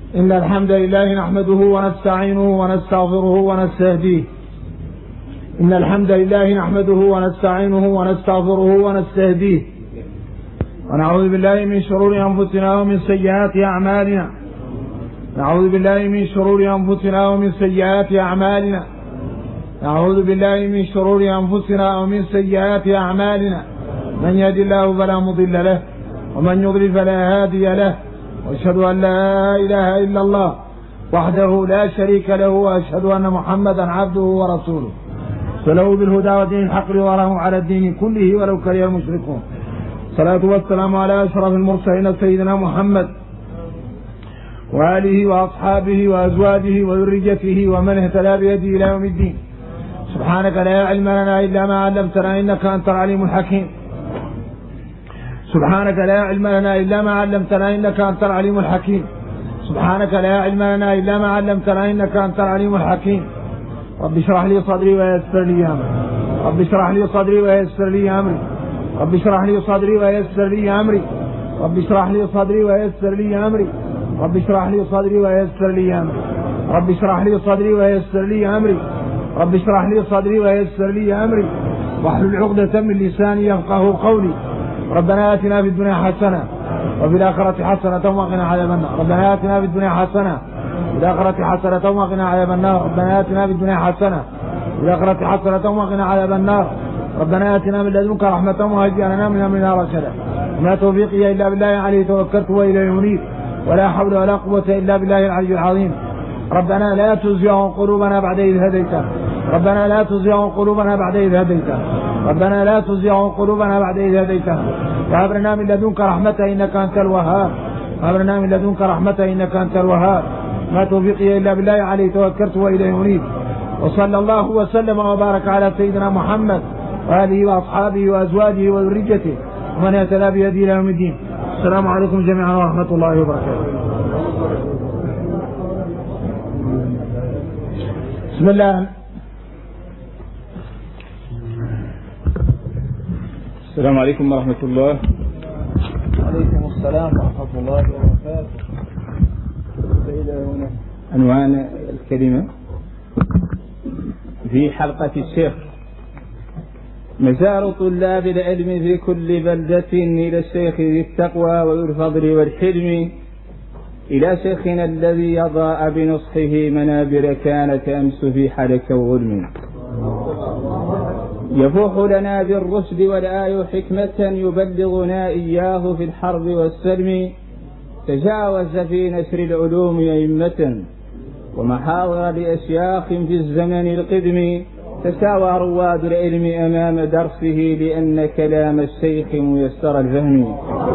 إن الحمد لله نحمده ونستعينه ونستغفره ونستهديه. إن الحمد لله نحمده ونستعينه ونستغفره ونستهديه، ونعوذ بالله من شرور أنفسنا ومن سيئات أعمالنا. نعوذ بالله من شرور أنفسنا ومن سيئات أعمالنا. نعوذ بالله من شرور أنفسنا ومن سيئات أعمالنا. من يهد الله فلا مضل له، ومن يضلل فلا هادي له. وأشهد أن لا إله إلا الله وحده لا شريك له، وأشهد أن محمدا عبده ورسوله صلوا بالهدى ودين الحق ليظهره على الدين كله ولو كره المشركون. الصلاة والسلام على أشرف المرسلين سيدنا محمد وآله وأصحابه وأزواجه وذريته ومن اهتدى بهديه إلى يوم الدين. سبحانك لا علم لنا إلا ما علمتنا إنك أنت العليم الحكيم. سبحانك لا علم لنا إلا ما علمتنا إنك أنت العليم الحكيم. سبحانك لا علم لنا إلا ما علمتنا إنك أنت العليم الحكيم. رب اشرح لي صدري ويسر لي أمري. رب اشرح لي صدري ويسر لي أمري. رب اشرح لي صدري ويسر لي أمري. رب اشرح لي صدري ويسر لي أمري. رب اشرح لي صدري ويسر لي أمري. رب اشرح لي صدري ويسر لي أمري. رب اشرح لي صدري ويسر لي أمري، واحلل عقدة من لساني يفقهوا قولي. ربنا آتنا في الدنيا حسنة وفي الآخرة حسنة وقنا عذاب النار. ربنا آتنا في الدنيا حسنة وفي الآخرة حسنة وقنا عذاب النار. ربنا آتنا في الدنيا حسنة وفي الآخرة حسنة وقنا عذاب النار. ربنا آتنا من لدنك رحمة وهيئ لنا من أمرنا رشدا. وما توفيقي إلا بالله عليه توكلت وإليه أنيب، ولا حول ولا قوة إلا بالله العلي العظيم. ربنا لا تزغ قلوبنا بعد إذ هديتنا. ربنا لا تزغ قلوبنا بعد إذ هديتنا. ربنا لا تزغ قلوبنا بعد إذ هديتنا. وهب لنا من لدنك رحمة إنك أنت الوهاب. وهب لنا من لدنك رحمة إنك أنت الوهاب. ما توفيقي إلا بالله عليه توكلت وإليه أنيب. وصلى الله وسلم وبارك على سيدنا محمد وآله وأصحابه وأزواجه وذريته ومن اهتدى بهديه إلى يوم الدين. السلام عليكم جميعا ورحمة الله وبركاته. بسم الله. السلام عليكم ورحمة الله. عليكم السلام ورحمة الله وبركاته. عنوان الكلمة في حلقة الشيخ: مسار طلاب العلم في كل بلدة إلى الشيخ ذي التقوى والفضل والحلم، إلى شيخنا الذي يضاء بنصحه منابر كانت أمس في حرك وظلم، يفوح لنا بالرشد والآي حكمة يبلغنا إياه في الحرب والسلم، تجاوز في نشر العلوم أئمة ومحاضر لأشياخ في الزمن القدم، تساوى رواد العلم أمام درسه لأن كلام الشيخ ميسر الفهم،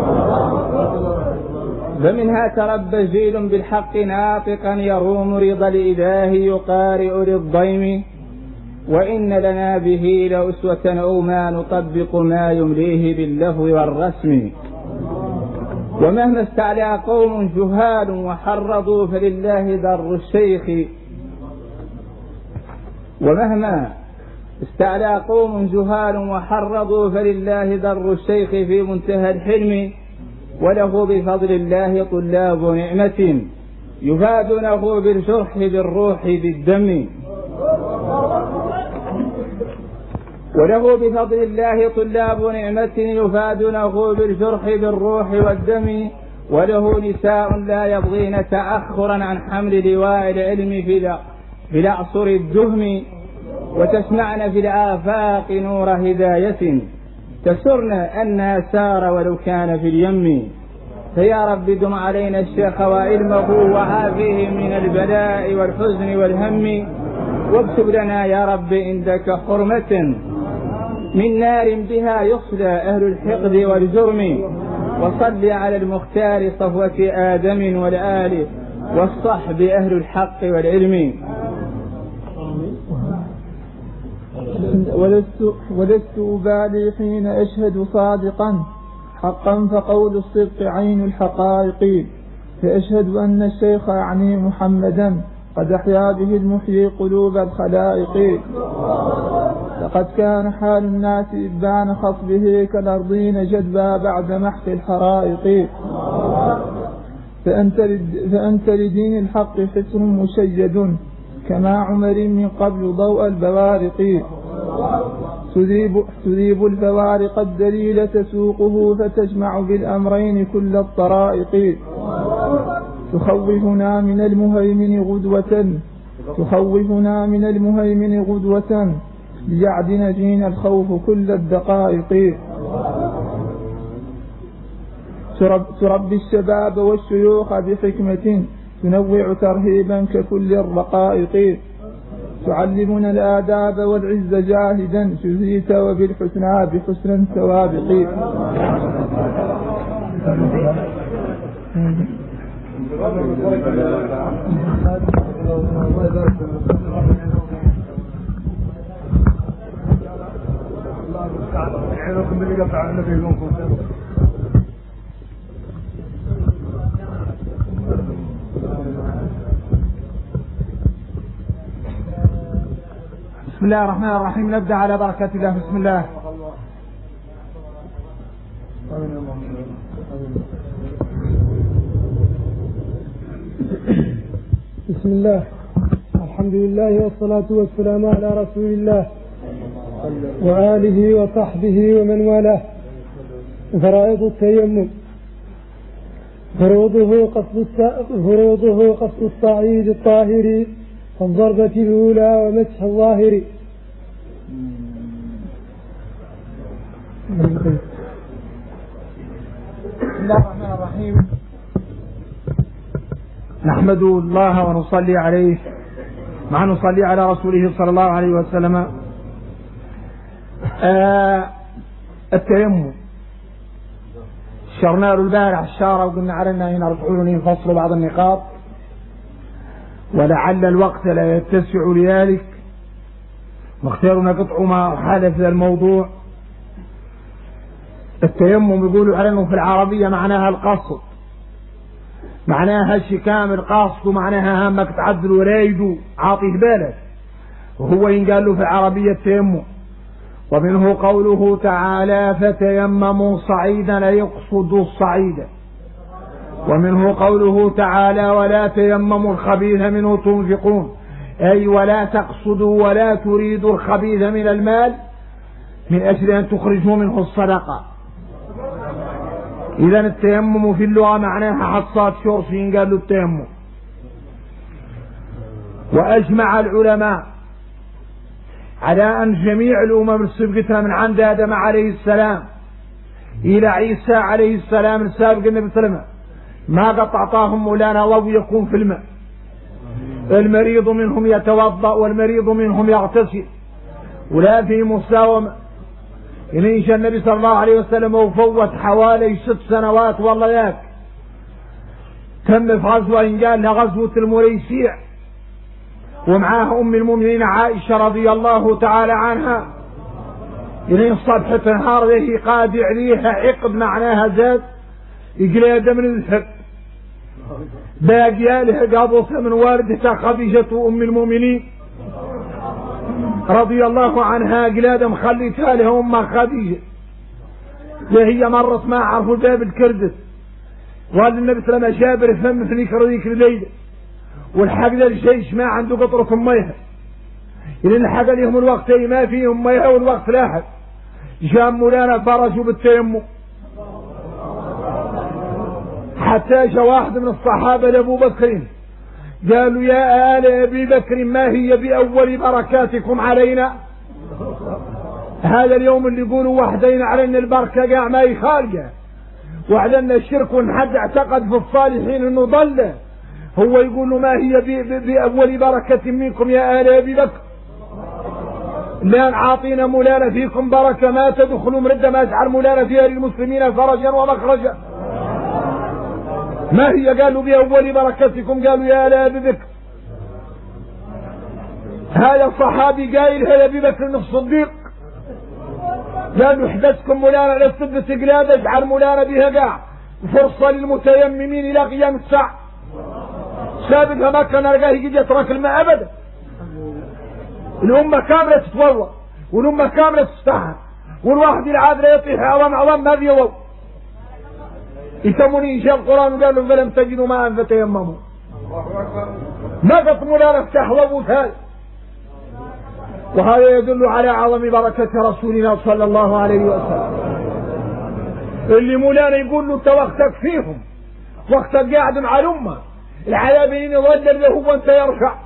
فمنها تربى جيل بالحق ناطقا يروم رضا الإله يقارئ للضيم، وإن لنا به لأسوة أو ما نطبق ما يمليه باللفظ والرسم، ومهما استعلى قوم جهال وحرضوا فلله در الشيخ، ومهما استعلى قوم جهال وحرضوا فلله در الشيخ في منتهى الحلم، وله بفضل الله طلاب نعمة يفادونه بالجرح بالروح بالدم، وله بفضل الله طلاب نعمة يفادونه بالجرح بالروح والدم، وله نساء لا يبغين تأخرا عن حمل لواء العلم في الأعصر الدهم، وتسمعن في الآفاق نور هداية تسرن أنها سار ولو كان في اليم، فيا رب دم علينا الشيخ وعلمه وعافيه من البلاء والحزن والهم، واكتب لنا يا رب عندك حرمة من نار بها يصلى أهل الحقد والجرم، وصل على المختار صفوة آدم والآل والصحب أهل الحق والعلم. ولست أبالي حين أشهد صادقا حقا فقول الصدق عين الحقائق، فأشهد أن الشيخ أعني محمدا قد أحيا به المحيي قلوب الخلائق، لقد كان حال الناس إبان خصبه كالأرضين جدبا بعد محق الحرائق، فأنت لدين الحق حصن مشيد كما عمر من قبل ضوء البوارق. تذيب الفوارق الدليل تسوقه فتجمع بالأمرين كل الطرائق. تخوفنا من المهيمن غدوة ليعدن جين الخوف كل الدقائق. تربي الشباب والشيوخ بحكمة تنوع ترهيبا ككل الرقائق. تعلمنا الآداب والعز جاهدا شذيت وبالحسنى بحسن سوابق. بسم الله الرحمن الرحيم. نبدأ على بركة الله. بسم الله. بسم الله، الحمد لله والصلاة والسلام على رسول الله وآله وصحبه ومن والاه. فرائض التيمم: فروضه قصد الصعيد الطاهر الضربة الأولى ومسح الظاهر. بسم الله الرحمن الرحيم. نحمد الله ونصلي عليه مع نصلي على رسوله صلى الله عليه وسلم. التيمم شرنا له البارح الشارع وقلنا علينا هنا رجعوني نفصل بعض النقاط، ولعل الوقت لا يتسع لذلك، واختارنا قطع ما حدث الموضوع. التيمم يقولوا علينا في العربية معناها القصد، معناها الشكام القاصد، ومعناها همك تعدل ورايد عاطيه بالك، وهو ينقال له في العربية التيمم. ومنه قوله تعالى: فتيمموا صعيدا يقصد الصعيد. ومنه قوله تعالى: ولا تيمموا الخبيث منه تنفقون، أي ولا تقصدوا ولا تريدوا الخبيث من المال من أجل أن تخرجوا منه الصدقة. إذن التيمم في اللغة معناها حصاد شرف، قال له التيمم. وأجمع العلماء على أن جميع الأمم السابقة من عند آدم عليه السلام إلى عيسى عليه السلام السابق النبي صلى الله عليه وسلم ما قد أعطاهم مولانا ضوء يكون في الماء. المريض منهم يتوضأ والمريض منهم يغتسل، ولا في مساومة. إن شاء النبي صلى الله عليه وسلم وفوت حوالي 6 سنوات والله ياك تم في غزوة قال لها غزوة المريسيع، ومعاها أم المؤمنين عائشة رضي الله تعالى عنها. إلين صبحة نهار ذي قاد عليها عقد معناها زاد إقلادة من الذهب باقي لها قابوسة من والدتها خديجة أم المؤمنين رضي الله عنها، قلادة مخليتها لها أمها خديجة. هي مرت ما عرفوا باب الكردس، وقال النبي صلى الله عليه وسلم جابر فم في ذيك الليلة والحق ذا الجيش ما عنده قطرة مياه، لأن الحق لهم الوقت ما فيهم مياه والوقت لاحق. جاء مولانا فرجوا بالتيمم، حتى جاء واحد من الصحابة لأبو بكر قالوا: يا آل أبي بكر ما هي بأول بركاتكم علينا؟ هذا اليوم اللي يقولوا وحدين علينا البركة قاع ما يخالقه، وعلنا الشرك ونحد اعتقد في الصالحين انه ضل، هو يقول له ما هي بأول بركة منكم يا آل أبي بكر؟ لان عاطينا مولانا فيكم بركة ما تدخلوا مرده ما يجعل مولانا فيها للمسلمين فرجا ومخرجا. ما هي؟ قالوا بأول بركتكم، قالوا يا آل أبي بكر. هذا الصحابي قايل هذا أبي بكر الصديق قال له: احدثكم مولانا للثبت قلادة اجعل مولانا بها قاع فرصة للمتيممين إلى قيام الساعة. سابقها ما كان أرقاه يجي يترك الماء أبدا. الأمة كاملة تتوضأ والأمة كاملة تستحى، والواحد العاد لا يطيح عظام ما في وضوء. يسموني إنشاء القرآن وقالوا فلم تجدوا ماء فتيمموا. ما قطموا لا نفتح وبوثال. وهذا يدل على عظم بركة رسولنا صلى الله عليه وسلم. اللي مولانا يقول له انت وقتك فيهم، وقتك قاعد مع الأمة، العذابين يظلل له وانت يرفع.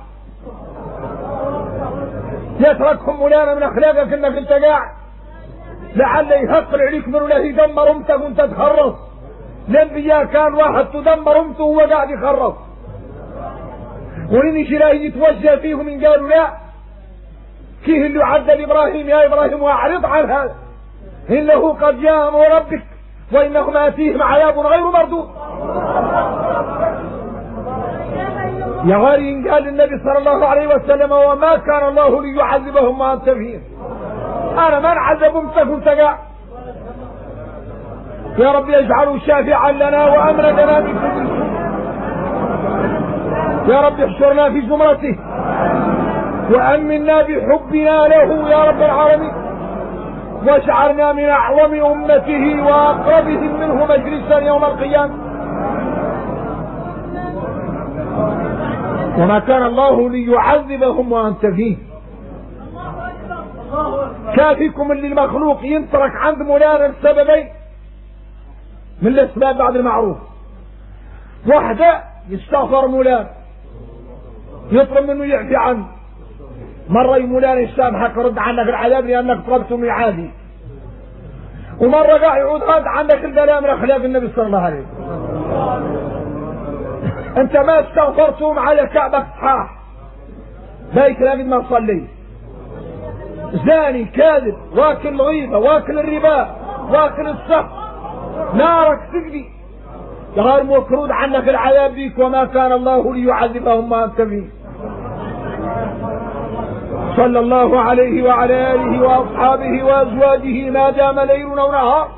يتركهم مولانا من أخلاقك انك انت قاعد، لعل يهقل عليك من ولا يدمر امتك وانت تخرص. الانبياء كان واحد تدمر امته وهو قاعد يخرص، ولين يجي يتوجه فيهم ان قالوا لا كيه اللي عدى لابراهيم يا ابراهيم واعرض عن هذا انه قد جاء امر ربك وانهم اتيهم عذاب غير مردود. يا غالي قال النبي صلى الله عليه وسلم وما كان الله ليعذبهم وانت فيهم. انا ما نعذب امتك وانت قاعد. يا رب يجعله شافعا لنا وامرنا من كل سوء. يا رب احشرنا في زمرته وامنا بحبنا له يا رب العالمين، واجعلنا من اعظم امته واقربهم منه مجلسا يوم القيامه. وما كان الله ليعذبهم وانت فيه. كافيكم اللي المخلوق ينترك عند مولانا السببين من الاسباب بعد المعروف. واحدة يستغفر مولانا يطلب منه يعفي عنه، مرة مولانا يسامحك رد عنك العذاب لانك طلبت ميعادي، ومرة قاعد يعود رد عنك البلاء من اخلاق النبي صلى الله عليه وسلم. انت ما استغفرتهم على كعبك صحاح بايك لابد ما تصلي، زاني كاذب واكل الغيبة واكل الربا واكل السحر نارك تقضي غير مفروض عنك العذاب بيك. وما كان الله ليعذبهم وانت فيه. صلى الله عليه وعلى آله وأصحابه وأزواجه ما دام ليل أو نهار.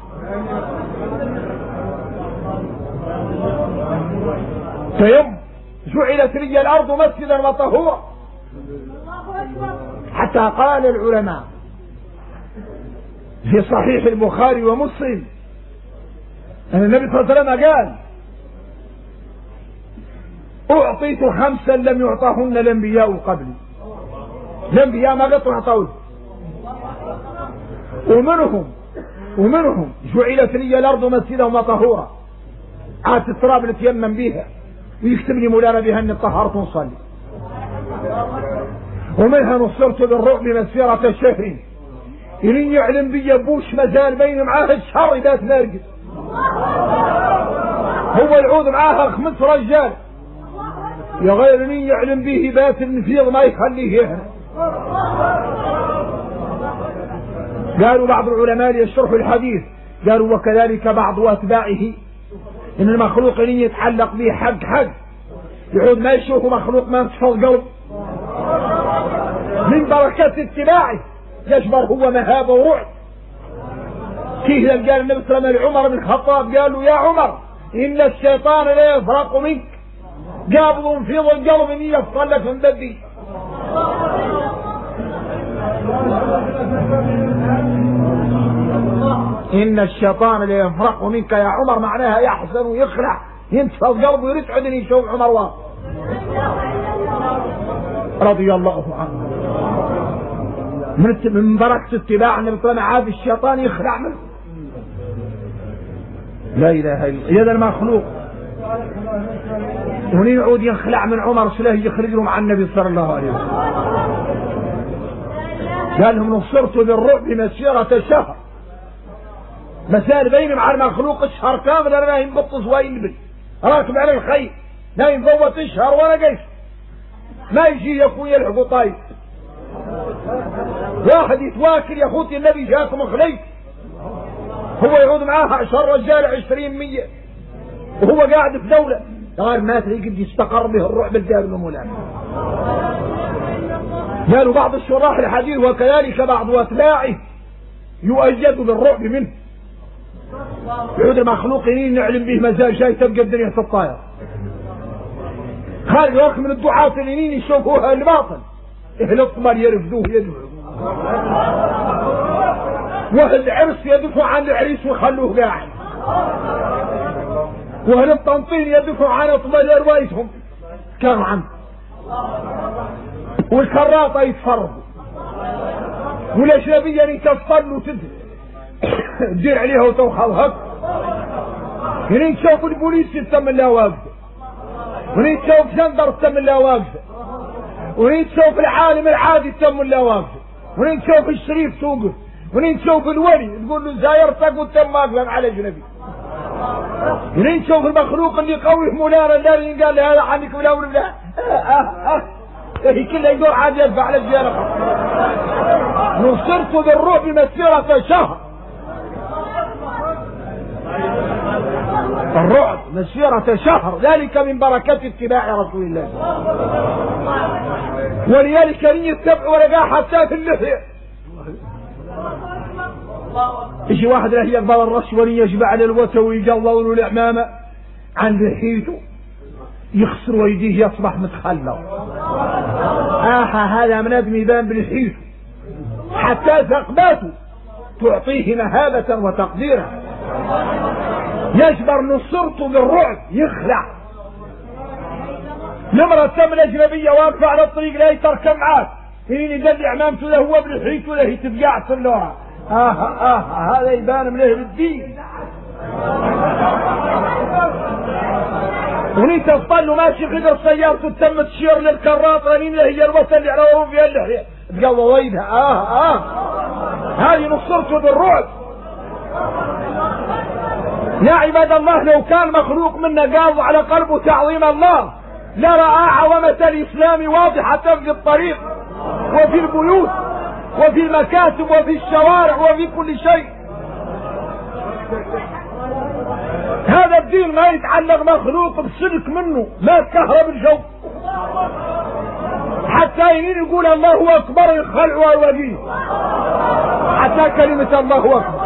فيوم جعلت لي الأرض مسجدا وطهورا، حتى قال العلماء في صحيح البخاري ومسلم أن النبي صلى الله عليه وسلم قال أعطيت 5 لم يعطهن الأنبياء قبلي. الأنبياء ما قد أعطوه، ومنهم جعلت لي الأرض مسجدا وطهورا، عاد التراب نتيمم بها ويكتب لي مولانا بها أني طهرت ونصلي. ومنها نصرت بالرعب مسيرة شهر إلين يعلم بي بوش مازال بين معاه الشهر ذات نرقد، هو يعود معاه 5 رجال يا غير مين يعلم به بات النفيض ما يخليه هنا. قالوا بعض العلماء يشرحوا الحديث قالوا وكذلك بعض أتباعه إن المخلوق إن يتعلق به حق يعود ما يشوفه مخلوق ما تفضل قلب من بركة اتباعه يجبر هو مهابة ورعب. كيف قال النبي صلى الله عليه وسلم لعمر بن الخطاب قال له يا عمر إن الشيطان لا يفرق منك قابض في القلب إن يفصل لك من بدي. إن الشيطان لا يفرق منك يا عمر معناها يحزن ويخلع ينتفى القلب ويرتعد أن يشوف عمر واحد رضي الله عنه. من بركة اتباع النبي صلى الله عليه وسلم عاد الشيطان يخلع منه. لا إله إلا الله. هذا المخلوق ونين يعود يخلع من عمر سلاه يخرج له مع النبي صلى الله عليه وسلم. قال لهم نصرت بالرعب مسيرة شهر، مسار بيني مع المخلوق الشهر كامل انا نايم بطس وينبل راكب على الخيل نايم فوت الشهر وانا قيس ما يجي يا اخوي يلحقوا طايف واحد يتواكل يا اخوتي النبي جاكم خليت هو يعود معاه 10 رجال 20 100 وهو قاعد في دولة غير ما تلاقي قد يستقر به الرعب الجار المولانا. قالوا بعض الشراح الحديث وكذلك بعض أتباعه يؤيد بالرعب منه. يعود المخلوقين نعلم به مزاج جاي تبقى الدنيا في الطاير خارج وقت من الدعاة الينين يشوفوها الباطل اهل الطمر يرفدوه يدفعوا واهل العرس يدفعوا عن العريس ويخلوه قاعد وأهل الطنطين يدفعوا عن أطفال روايتهم كانوا عنه، والكراطة يتفرضوا، والأجنبية اللي تصلوا تدير عليها وتوخلها. يعني تشوف البوليس يتم الله واقفة، وني تشوف جندر تم الله واقفة، وني تشوف العالم العادي تم الله واقفة، وني تشوف الشريف توقف، وني تشوف الولي تقول له زايرتك وتم واقفا على أجنبي. وني تشوف المخلوق اللي قوي مولانا اللي قال له هذا عنك ولا ولا هي كلها يدور عاد يدفع على الزيارة. نصرت بالرعب مسيرة شهر، الرعب مسيرة شهر، ذلك من بركة اتباع رسول الله. ولذلك لن يتبعوا ولقاه حتى في اللحية. يجي واحد له يقبل الرش ولي يجمع على الوتر ويجلون الأعمامة عن لحيته يخسر ويديه يصبح متخلى. هذا من ادم يبان بلحيته حتى ثقباته تعطيه مهابة وتقديرا. يجبر نصرته بالرعب يخلع. نمرة تم الأجنبية واقفة على الطريق لا يتركب معاك هيني دل عمامته له هو بلحيته له تبقع صلوها. هذا يبان من أهل الدين. ونيت تطلوا ماشي غدر سيارته تم تشير للكرات رنين له هي الوطن اللي عروهم فيها اللحية تقال ويدها. هذه نصرته بالرعب. يا عباد الله لو كان مخلوق منا قاض على قلبه تعظيم الله لرأى عظمة الإسلام واضحة في الطريق وفي البيوت وفي المكاتب وفي الشوارع وفي كل شيء. هذا الدين ما يتعلق مخلوق بسلك منه ما تكهرب الجو حتى ينين يقول الله أكبر يخلعوا الوجيه حتى كلمة الله أكبر،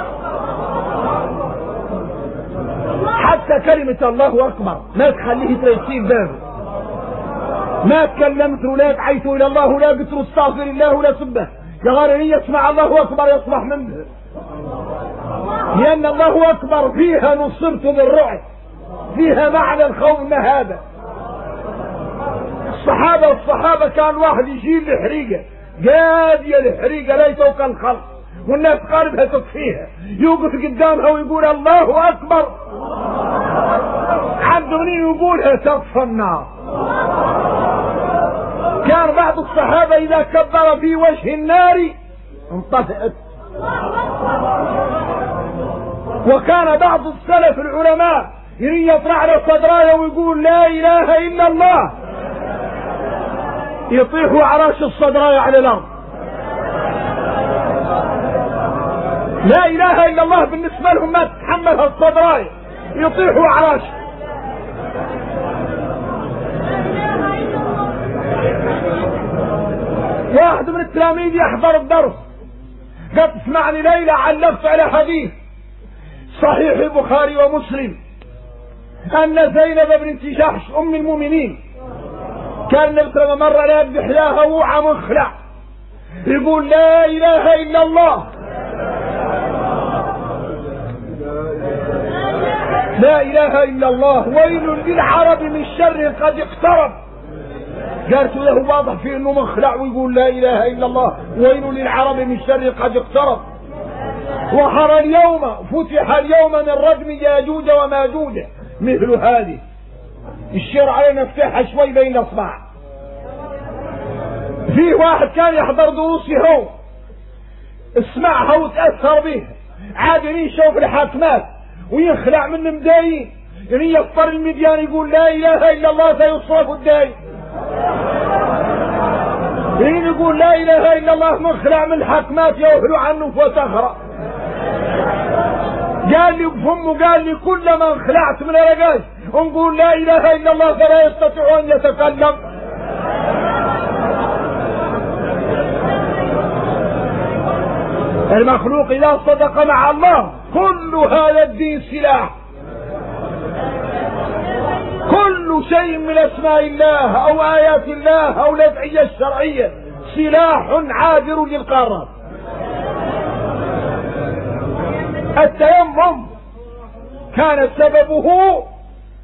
حتى كلمة الله أكبر ما تخليه تريسيب بابه. ما تكلمت ولا دعيت إلى الله ولا قلت استغفر الله ولا سبه كغير يسمع الله أكبر يصبح منه، لأن الله أكبر فيها نصرت بالرعب، فيها معنى الخوف هذا. الصحابة كان واحد يشيل الحريقة قادية الحريقة لا يتوقع الخلق والناس قاربها تطفيها يوقف قدامها ويقول الله أكبر عبد منين يقولها تطفى النار. كان بعض الصحابة إذا كبر في وجه النار انطفئت. وكان بعض السلف العلماء يطلع على صدرايه ويقول لا إله إلا الله يطيحوا عراش الصدرايه على الأرض. لا إله إلا الله بالنسبة لهم ما تتحملها الصدرايه يطيحوا عراش. واحد من التلاميذ يحضر الدرس قد اسمعني ليلة علقت على حديث صحيح البخاري ومسلم أن زينب بنت جحش أم المؤمنين كان النبي صلى الله عليه وسلم مرة لا يذبح لها وعى مخلع يقول لا إله إلا الله لا إله إلا الله ويل للعرب من شر قد اقترب. قالت له واضح في انه مخلع ويقول لا اله الا الله ويل للعرب من شر قد اقترب. وحر اليوم فتح اليوم من ردم ياجوج وماجوج مثل هذه. الشير علينا نفتحها شوي بين الاصبع. في واحد كان يحضر دروسي هو اسمعها وتاثر بها عاد يشوف الحاكمات ويخلع من مدايين يعني يفطر المديان يقول لا اله الا الله سيصرف الداين يعني يقول لا اله الا الله مخلع من الحاكمات يوهلوا عنه وتخرى. قال لي بفمه قال لي كلما انخلعت من الرقاش ونقول لا اله الا الله فلا يستطيع ان يتكلم. المخلوق اذا صدق مع الله كل هذا الدين سلاح. كل شيء من اسماء الله او ايات الله او الادعية الشرعية سلاح عابر للقارات. التيمم كان سببه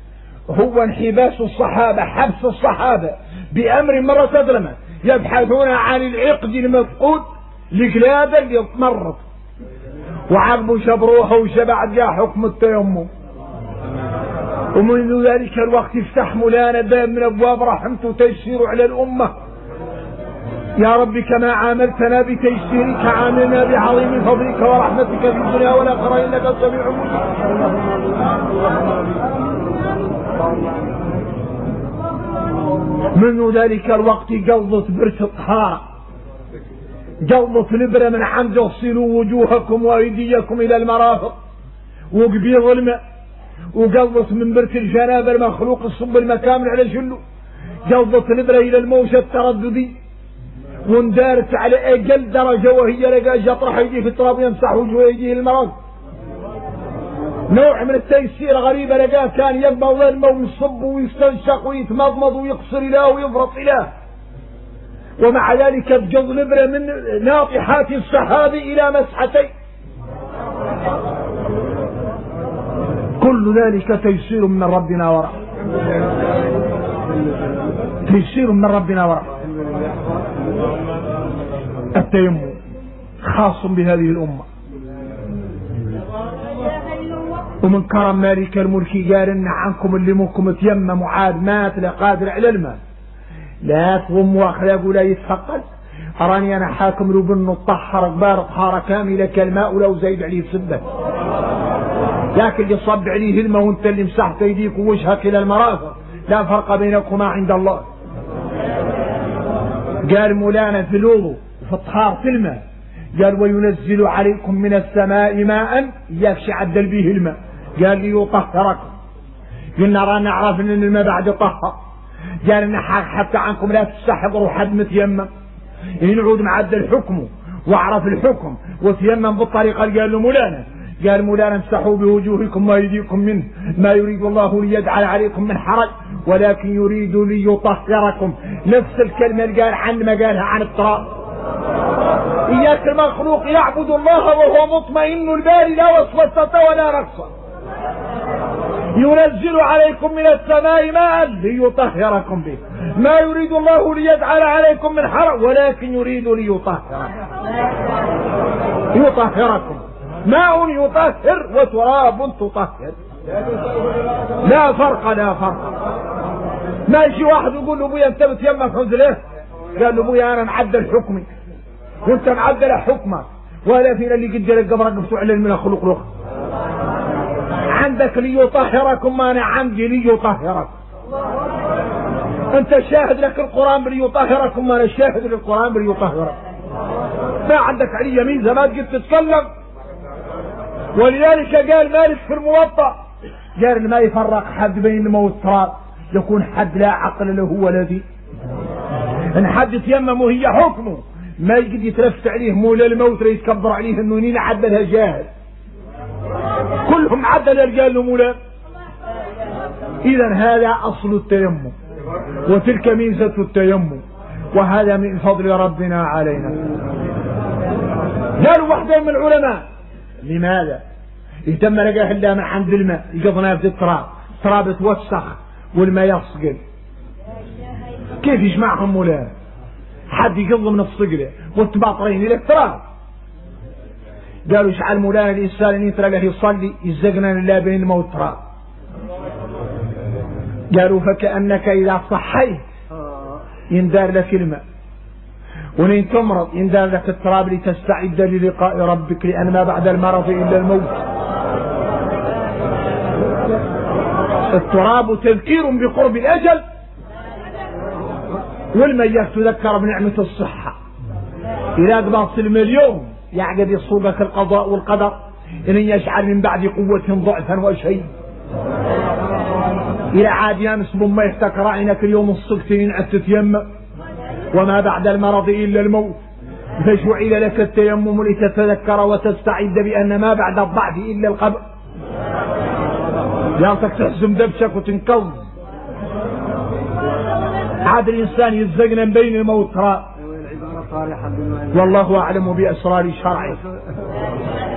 هو انحباس الصحابة، حبس الصحابة بأمر مرة تدرمة يبحثون عن العقد المفقود لقلادة اللي يتمرض وعقبوا شبروها وشبعت جاء حكم التيمم. ومنذ ذلك الوقت افتح مولانا باب من أبواب رحمته وتيسير على الأمة. يا رب كما عاملتنا بتيسيرك عاملنا بعظيم فضلك ورحمتك في الدنيا والآخرة إنك السميع المجيب. منذ ذلك الوقت قلظت برت الطهارة، قلظت الإبرة من عند اغسلوا وجوهكم وأيديكم إلى المرافق وقبيض الماء، وقلظت من برت الجنابة المخلوق الصب المكامل على جله، قلظت الإبرة إلى الموجة الترددي واندارت على أقل درجة وهي لقى يطرح يديه في التراب يمسح وجهه يديه المرض. نوع من التيسير غريبة لقاه كان يقبض الماء ويصب ويستنشق ويتمضمض ويقصر إله ويفرط إله، ومع ذلك تقض الإبرة من ناطحات السحاب إلى مسحتين. كل ذلك تيسير من ربنا ورحمة، تيسير من ربنا ورحمة. التيمم خاص بهذه الأمة، ومن كرم مالك الملك قال إن عنكم اللي منكم تيمموا عاد مات لا قادر على الماء لا تغموا أخلاقه لا يتفقد. أراني أنا حاكم له بأنه طهر قبار طهارة كاملة كالماء ولو زايد عليه سبة، لكن اللي صب عليه الماء وانت اللي مسحت يديك ووجهك إلى المرافق لا فرق بينكما عند الله. قال مولانا في الوضوء في الطهارة الماء قال وينزل عليكم من السماء ماء يكشي عدل به الماء، قال ليطهركم. قلنا رانا نعرف ان الماء بعد طهر، قال ان حتى عنكم لا تستحضروا حد متيمم، ينعود معدل حكمه واعرف الحكم وتيمم بالطريقه اللي قال له مولانا. قال مولانا امسحوا بوجوهكم وايديكم منه ما يريد الله ليجعل عليكم من حرج ولكن يريد ليطهركم. نفس الكلمه اللي قال عن ما قالها عن التراب. إياك المخلوق يعبد الله وهو مطمئن البال لا وسوسة ولا رقصة. ينزل عليكم من السماء ماء ليطهركم به ما يريد الله ليجعل عليكم من حرج ولكن يريد ليطهركم. ماء يطهر وتراب تطهر، لا فرق لا فرق. ما يجي واحد يقول له ابويا انت بتيمم حوز ليه؟ قال له ابويا انا معدل حكمي وانت معدل حكمك، ولا فينا اللي قد لك قبرك بتوع من خلق له. عندك ليطهركم ما انا عندي ليطهرك. انت شاهد لك القران بليطهركم ما انا شاهد للقران بليطهرك. ما عندك علي ميزه ما تقدر تتكلم. ولذلك قال مالك في الموطأ قال ما يفرق حد بين الماء والتراب يكون حد لا عقل له ولا ذي. ان حد تيمم وهي حكمه ما يقدر يتلفت عليه مولا الموت يتكبر عليه انه نين عدلها جاهل، كلهم عدل قال له مولا. اذا هذا اصل التيمم وتلك ميزة التيمم وهذا من فضل ربنا علينا. قالوا واحدة من العلماء لماذا يتم لقاه الا من عند الماء يقضنا في التراب، التراب توسخ والماء يصقل، كيف يجمعهم مولا؟ حد يقض من الصقله والتباطرين الى التراب. قالوا اشعل مولانا الانسان ان يترى له يصلي يزقنا لا بين الماء والتراب. قالوا فكأنك اذا صحيت يندار لك الماء وإن تمرض يندار لك التراب لتستعد للقاء ربك، لأن ما بعد المرض إلا الموت. التراب تذكير بقرب الأجل، والميت تذكر بنعمة الصحة. إذا قبضت المليون يعقد يصوبك القضاء والقدر إن يجعل من بعد قوة ضعفا وشيء. إلى عاد يامس بما يفتكر عينك اليوم الصدق ينعت تتيمم، وما بعد المرض إلا الموت. فجعل لك التيمم لتتذكر وتستعد بأن ما بعد الضعف إلا القبر. يالتك تحزم دبشك وتنقض. عاد الإنسان يزقنا بين الموت والتراب. والله أعلم بأسرار شرعه،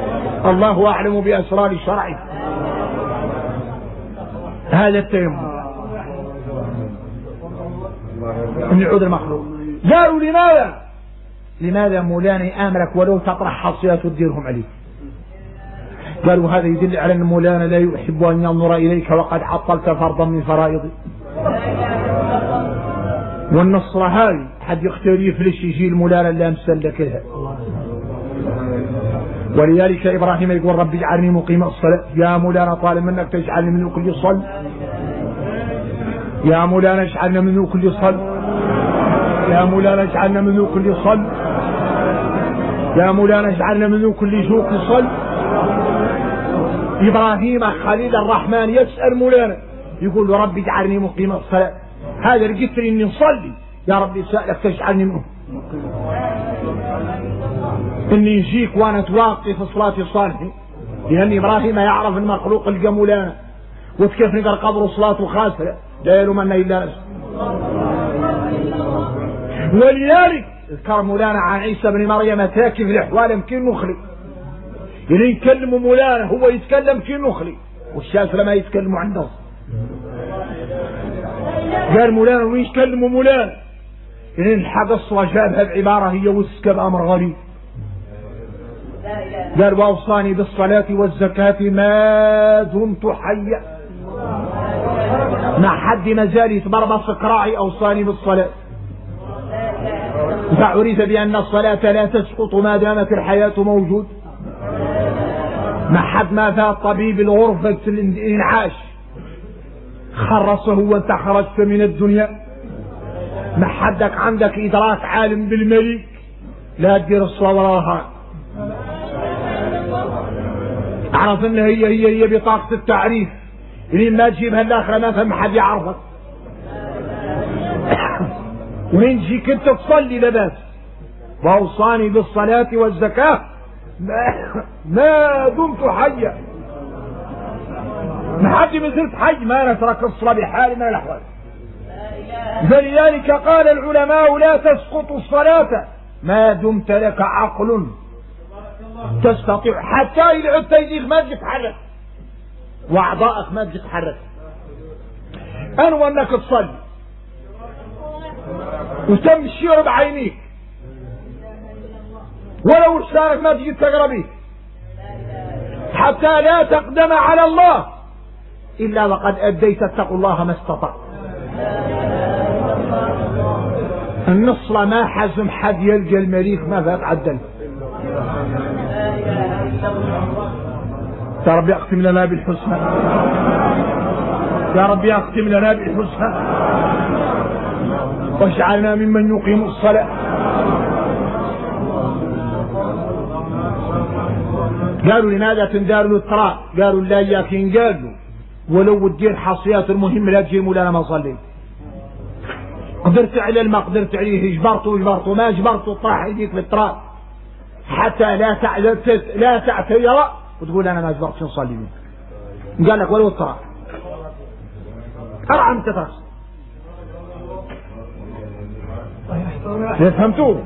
الله أعلم بأسرار شرعه. هذا التيمم أن يعود المخلوق. قالوا لماذا مولانا آمرك ولو تطرح حصيات وتديرهم عليك؟ قالوا هذا يدل على أن مولانا لا يحب أن ينظر إليك وقد عطلت فرضا من فرائضي. والنصرة هذه حد يختار يفلش يجي المولانا اللي أمسلك لها. ولذلك إبراهيم يقول ربي اجعلني مقيم الصلاة. يا مولانا طالب منك تجعلني من كل يصل. يا مولانا اجعلنا من كل يصل. يا مولانا اجعلنا من كل يصل. يا مولانا اجعلنا من كل جوق يصل. إبراهيم خليل الرحمن يسأل مولانا يقول له ربي اجعلني مقيم الصلاة. هذا لقيت لي اني نصلي يا ربي سألك تجعلني منه. اني يجيك وانا توقف في صلاة صالحي لان ابراهيم يعرف المخلوق القى مولانا وكيف نقدر قبر صلاته خاسرة لا يلومن الا نفسه. ولذلك ذكر مولانا عن عيسى بن مريم تاكي في الاحوال يمكن نخلي اللي يتكلم مولانا هو يتكلم كي نخلي والشاف لما يتكلموا عنده. قال مولانا وين يتكلموا مولانا اللي الحق الصلاة جابها بعبارة هي وسك بأمر غريب. قال واوصاني بالصلاة والزكاة ما دمت حيا. مع حد ما زال يتبربص قراعي اوصاني بالصلاة. فعرف بأن الصلاة لا تسقط ما دامت الحياة موجود. ما حد ما فات طبيب الغرفة الانعاش خرصه وانت خرجت من الدنيا. ما حدك عندك إدراك عالم بالملك لا تدير الصلاة وراها. اعرف ان هي بطاقة التعريف اللي ما تجيبها الاخرى ما فهم حد يعرفك. وين تجيك انت تصلي لباس. واوصاني بالصلاة والزكاة ما دمت حيا. ما حد ما زلت حي ما نترك الصلاة بحال من الاحوال. فلذلك قال العلماء لا تسقط الصلاة ما دمت لك عقل تستطيع حتى إذا عدت يديك ما تجي تحرك وأعضائك ما تجي تحرك. أنو أنك تصلي وتمشي بعينيك ولو لسانك ما تجي تقربيه حتى لا تقدم على الله إلا وقد أديت اتقوا الله ما استطعت. النصرة ما حزم حد يلقى المريخ ما فات عدل. يا رب يختم لنا بالحسنى. يا رب يختم لنا بالحسنى واجعلنا ممن يقيم الصلاة. قالوا لماذا تندار له الطراء؟ قالوا لا ياكين قالوا ولو تدير حصيات المهم لا تجي مولانا ما صليت. قدرت على الماء قدرت عليه جبرته ما جبرته طاح يديك في الطراء حتى لا تعتذر وتقول انا ما جبرتش نصلي منك. قال لك ولو الطراء ارعى انت ترى. فهمتوا؟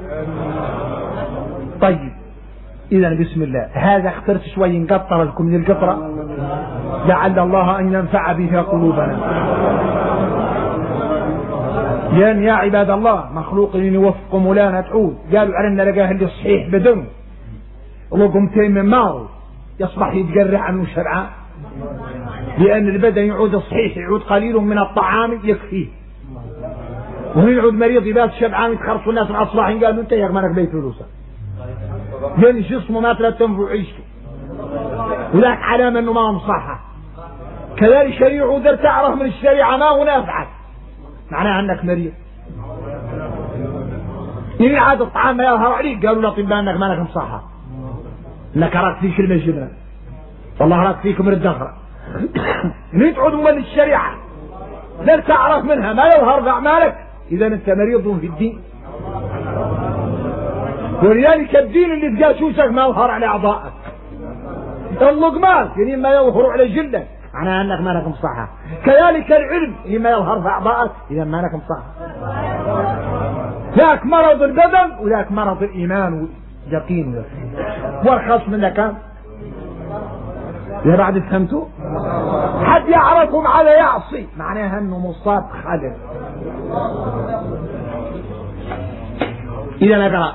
طيب اذا بسم الله. هذا اخترت شوي نقطر لكم من القطرة لعل الله ان ينفع بها قلوبنا. لأن يا عباد الله مخلوق يوفق مولانا تعود. قالوا علينا لقاه اللي صحيح بدن وقمتين من مارو يصبح يتقرع عنه شرعان. لأن البدن يعود صحيح يعود قليل من الطعام يكفيه. وهنا يعود مريض يبات شبعان يتخرصوا الناس الأصباحين قالوا انت يا مالك بيت فلوسه لأن جسمه ما تلا تنفع عيشته ولاك علامة انه ما مصحة. كذلك شريعه در تعرف من الشريعة ما هو نافعك معناها انك مريض. يعني عاد الطعام ما يظهر عليك قالوا الاطباء انك مالك مصحة انك راك فيك المجنة والله راك فيك من الدهر. نتعود من الشريعة لا تعرف منها ما يظهر بأعمالك اذا انت مريض في الدين. ولذلك الدين اللي تجاسوسك ما يظهر على اعضائك. اللقمات يعني ما يظهر على جلدك معناها انك مالك مصحة. كذلك العلم لما يظهر في اعضائك اذا مالك مصحة. ذاك مرض البدن وذاك مرض الايمان واليقين وارخص من ذاك. يا بعد فهمتوا؟ حد يعرفهم على يعصي معناها انه مصاب خلل إذا نقرأ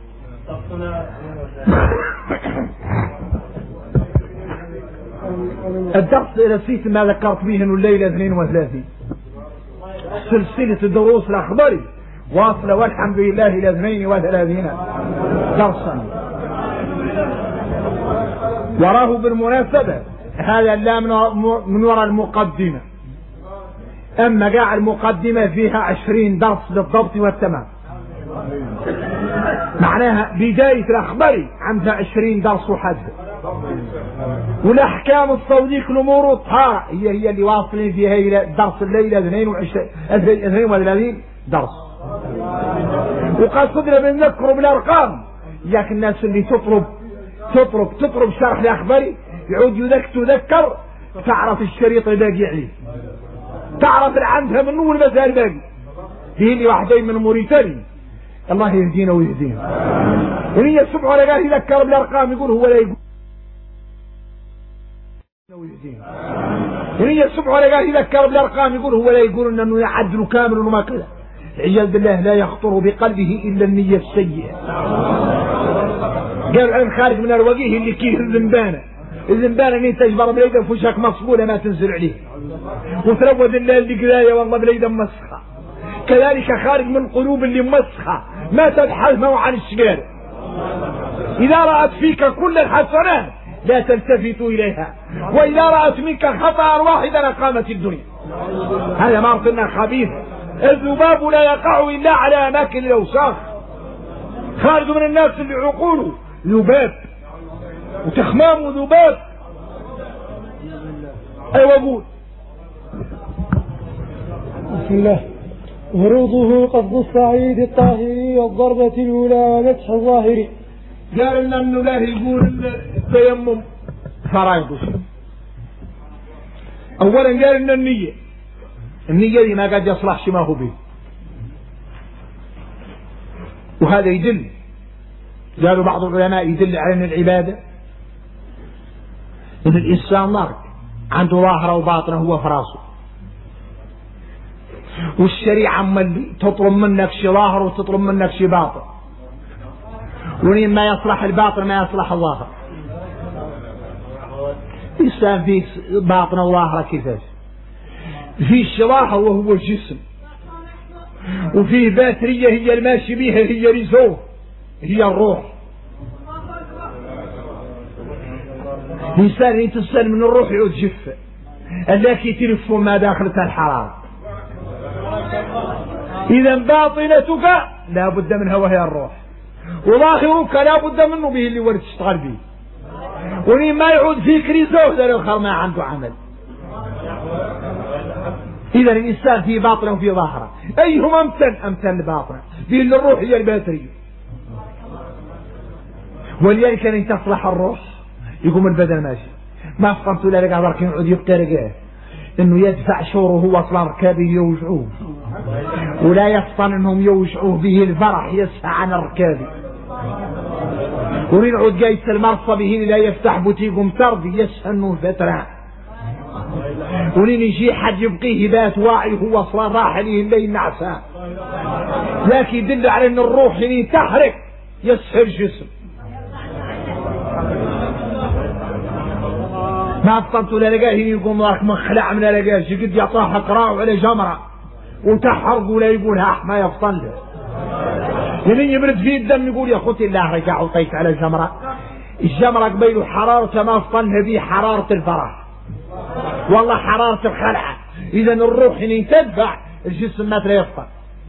الدرس نسيت ما ذكرت به انه الليلة 32 سلسلة دروس الأخبار واصلة والحمد لله إلى 32 درسا. وراه بالمناسبة هذا لا من وراء المقدمة، أما قاع المقدمة فيها 20 درس بالضبط والتمام، معناها بداية الأخبار عندها 20 درس وحد، والأحكام الصوديق الأمور الطهارة هي اللي واصلين فيها إلى درس الليلة 32 درس. وقصدنا بنذكروا بالأرقام، ياك الناس اللي تطلب شرح الأخبار يعود تذكر تعرف الشريط الباقي عليه، تعرف عندها من أول مثال باقي فيه اللي واحدين من موريتاني. الله يهدينا ويهدينا. يعني الصبح ولا قال يذكر بالأرقام يقول هو لا يقول يعني الصبح ولا قال يذكر بالأرقام يقول هو لا يقول انه يعدل كامل وما كذا. عياذ بالله لا يخطر بقلبه الا النية السيئة. قال عن خارج من الوجيه اللي كيه الزنبانة اللي تجبر بليده فوشك مصبولة ما تنزل عليه وتروض الله اللي قرايه والله بليده مسخة. كذلك خارج من قلوب اللي مسخة ما تبحث معه عن الشجار. إذا رأت فيك كل الحسنات لا تلتفت إليها، وإذا رأت منك خطأ واحدا قامت الدنيا. هذا ما قلنا خبيث. الذباب لا يقع إلا على أماكن الأوساخ. خارج من الناس اللي عقوله ذباب وتخمام ذباب. أيوة قول. بسم الله. وروضه قصد الصعيد الطاهري والضربة الأولى ومسح الظاهري. قال لنا انه لا يقول التيمم فرائض. اولا قال لنا النية دي ما قد يصلح ما هو به، وهذا يدل، قالوا بعض العلماء يدل على ان العبادة ان الانسان نار عنده ظاهرة وباطنة هو في راسه، والشريعة عمال تطلب منك شي ظاهر وتطلب منك شي باطن، ولين ما يصلح الباطن ما يصلح الظاهر. الإنسان فيه باطن وظاهرة كيفاش؟ فيه الشراحة وهو الجسم، وفيه باترية هي الماشي بيها هي ريزوه هي الروح. الإنسان يتسل من الروح يعود جفة، التي تلف ما داخلتها الحرارة. إذا باطنتك لا بد منها وهي الروح، وظاهرك لا بد منه به اللي ورد تشتغل به، ولين ما يعود فيك ريزوه ذا الآخر ما عنده عمل. إذا الإنسان في باطنه وفي ظاهره، أيهما أمتن الباطنة به اللي الروح هي الباترية. ولذلك أن تصلح الروح يقوم البدن ماشي. ما فهمت ولا لقى ذلك يعود يبقى رقاه انه يدفع شوره هو اصلا ركابه يوجعوه، ولا يفطن انهم يوجعوه به الفرح يسعى عن ركابه. ورين عود جايس المرصى به لا يفتح بوتيقهم ترضي يسهنوا فترة. ولين يجي حد يبقيه بات واعي هو اصلا راح ليه الليل نعسان، لكن يدل على ان الروح اللي تحرك يسهر جسم. ما فطنت ولا لقاه يقوم راك مخلع من لقاه قد يطاح قراع على جمرة وتحرق ولا يقولها ما يفطن له. لمن يبرد فيه الدم يقول يا اخوتي الله رجع وطيت على الجمرة. الجمرة قبيله حرارة ما فطنها به حرارة الفرح والله حرارة الخلعة. اذا الروح اللي تدفع الجسم ما لا يفطن،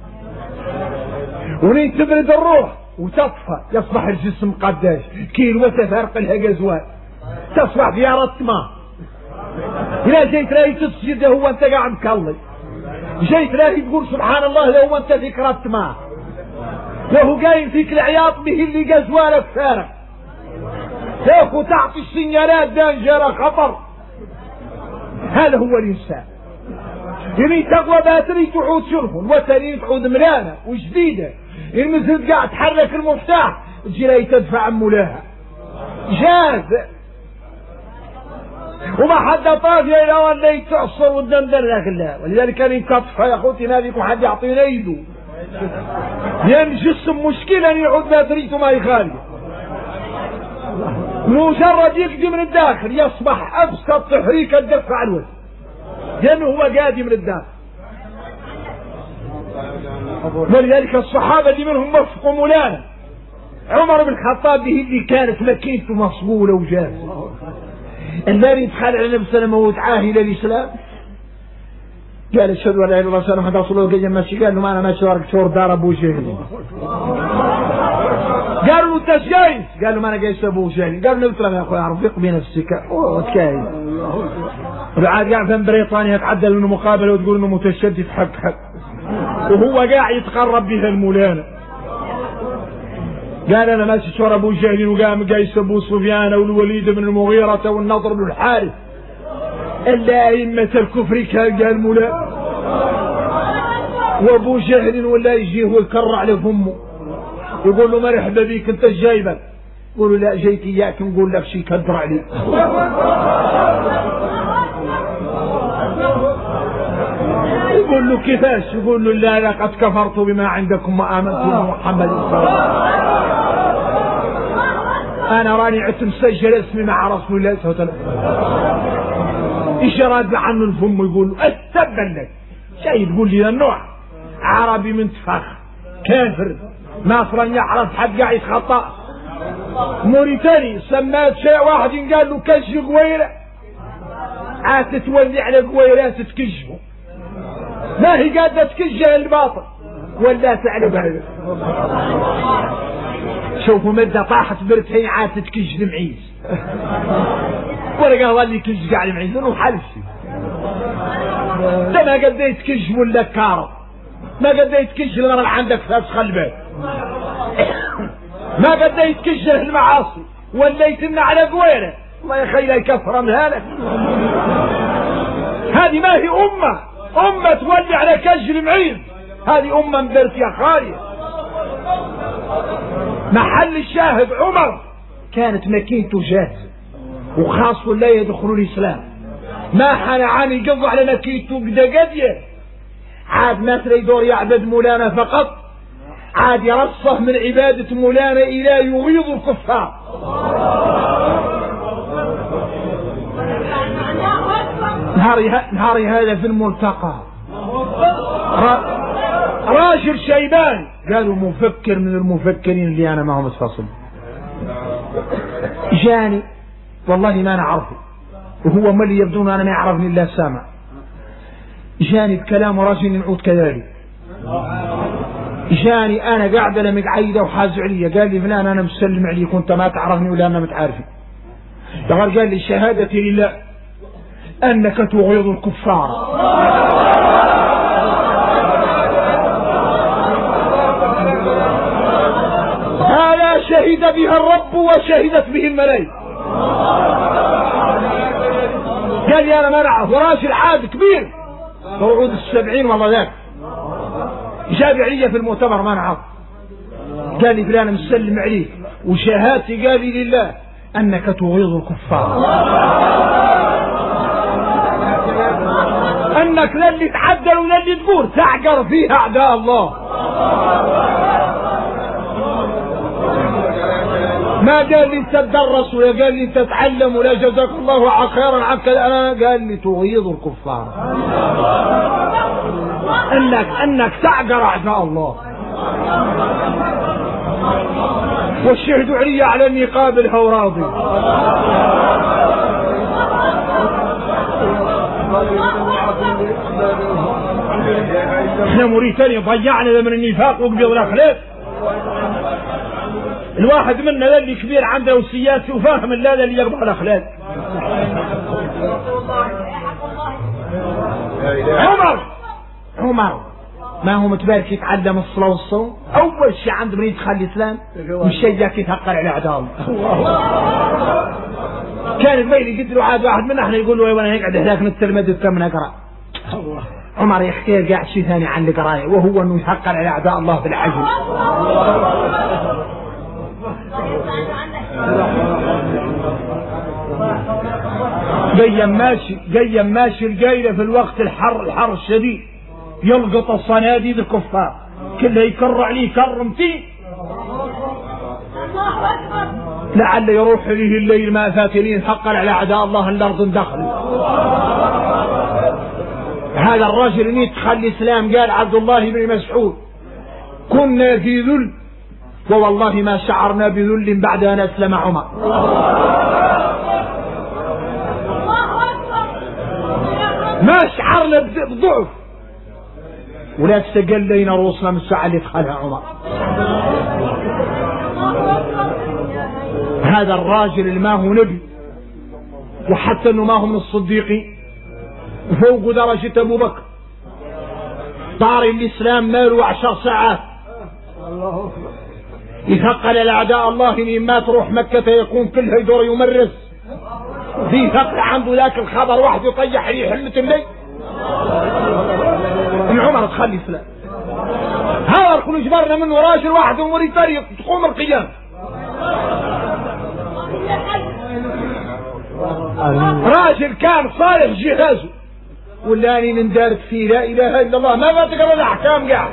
ولين تبرد الروح وتصفى يصبح الجسم قداش كيلو وتفارق لها قزوان تصبح فيها رتمة. إذا جيت راهي تسجد هو أنت قاعد مكلي، جيت راهي تقول سبحان الله لو أنت فيك رتمة، له قايم فيك العياط به اللي قزوالك فارق، له تعطي السينيالات دانجرة خطر. هذا هو الإنسان. يعني تقوى باتري تعود شرفه وترين تعود ملانة وجديدة. المزد قاعد تحرك المفتاح تجي راهي تدفع مولاها جاز. وما حد طافي إلا واللي تعصر والدندن لكن لا. ولذلك كان ينكطف يا أخوتي ما بيكم حد يعطينا يده لأن جسم مشكلة أن يعود لا تريد ما يخالي مجرد يقضي من الداخل يصبح أبسط تحريك الدفع الوجه لأنه هو قادي من الداخل. ولذلك الصحابة دي منهم وفقوا مولانا عمر بن الخطاب دي اللي كانت مكينته مصبولة وجاهزة الذي يدخل على النبي صلى الله عليه وسلم وتعاهي إلى الإسلام قال اشهد ان لا اله الا الله واشهد ان محمدا رسول الله. جاء ماشي قال له ما انا ماشي وراك شهور دار ابو جهل. قالوا له انت جايز؟ قال له ما انا جايز ابو جهل. قال له قلت له يا اخوي رفق بنفسك وتكاين وعاد قاعد في بريطانيا تعدل انه مقابله وتقول انه متشدد حق وهو قاعد يتقرب بها المولانا. قال انا ماشي شهور ابو جهل وقام جايز ابو سفيان والوليد بن المغيرة والنضر بن الحارث إلا أئمة الكفر كان قال مولا وابو جهل ولا يجيه ويكرع على فمه يقول له مرحبا بيك انت جايبك يقول له لا جيت اياك نقول لك شيء كدر علي. يقول له كيفاش؟ يقول له لا لقد كفرت بما عندكم وآمنت بمحمد صلى الله عليه وسلم. انا راني عدت مسجل اسمي مع رسول الله صلى الله عليه وسلم. ايش راد عنه الفم يقول له اتبا لك شيء تقول لي النوع عربي منتفخ كافر ناصرا يعرف حد قاعد يتخطى موريتاني سمات شيء واحد قال له كش قويرة عاد تولي على قويرات تكشفه ما هي قاعدة تكشف الباطل ولا تعلم هذا. شوفوا مدة طاحت برتين عاد تكشف معيز ولا قال لي كش قاعد معيز انه حلفي ده ما قديت كش ولا كارب ما قديت كش لما عندك فاسخ البيت ما قديت كش المعاصي وليتنا على قويره الله يخلي يكفر من هذا. هذه ما هي أمة تولي على كش المعيز هذه أمة مبرت يا خالي. محل الشاهد عمر كانت مكينته جاهزة وخاص لا يدخلوا الإسلام ما حنى عن يقضوا على مكينته قدية عاد ما ترى يدور يعبد مولانا فقط عاد يرصه من عبادة مولانا إلى يغيظ الكفار. نهاري هذا في الملتقى راجل شيبان قالوا مفكر من المفكرين اللي أنا ما هم متصل جاني والله ما نعرفه وهو ملي يبدون أنا ما يعرفني إلا سامع جاني بكلام رجل نعود كذلك جاني أنا قاعدة لمقعيدة وحاز عليا قال لي فلان أنا مسلم عليك وأنت ما تعرفني ولا أنا متعارفي. قال لي شهادتي لله أنك تغيظ الكفار. هذا شهد بها الرب وشهدت به الملائكة. قال لي أنا ما نعرف وراجل عاد كبير موعود 70 والله ذاك جاب علي في المؤتمر ما نعرف. قال لي فلان مسلم عليك وشهادتي قال لي لله أنك تغيظ الكفار أنك للي تعدل وللي تقول تعقر فيها أعداء الله. ما قال لي تدرس ولا قال لي تتعلم ولا جزاك الله خيرا عنك أنا قال لي تغيظ الكفار أنك تعقر أعداء الله. والشهد علي على أني قابلها وراضي. احنا موريتانيا ضيعنا من النفاق وقبض الاخلاق. الواحد منا اللي كبير عنده سياسي وفاهم اللي يقبض الاخلاق. عمر ما هو متبارك يتعلم الصلاة والصوم اول شيء عنده من يدخل الاسلام مشيك يتهقر على اعداء الله. كان الميل يقدروا عاد واحد منا احنا يقول له وانا هيقعد هناك نتلمذ كم نقرا. عمر يحكي قاعد شيء ثاني عن القرايه وهو انه يحقق على اعداء الله بالعجل. جاي ماشي الجايلة في الوقت الحر الشديد، يلقط الصناديد الكفار كله يكر عليه كرم فيه، لعل يروح إليه الليل ما فاتلين حقا على أعداء الله الأرض دخل. هذا الرجل اللي يدخل الإسلام قال عبد الله بن مسعود: كنا في ذل ووالله ما شعرنا بذل بعد أن أسلم عمر. ما شعرنا بضعف، ولا تستقلينا رؤوسنا من الساعة اللي دخلها عمر. هذا الراجل اللي ما هو نبي، وحتى انه ما هو من الصديقين، فوق درجة ابو بكر، طاري الاسلام ماله 10 ساعات، يثقل الاعداء الله ان ما تروح مكة يكون كلها يدور يمرس في ثقل عنده ذاك الخبر، واحد يطيح ريح حلمة الليل ان عمر تخلي الاسلام. هذا كل جبرنا منه راجل واحد ومريد ثاني تقوم القيامة. راجل كان صالح جهازه واللاني من دارت فيه لا اله الا الله، ما تقرا الاحكام قاعد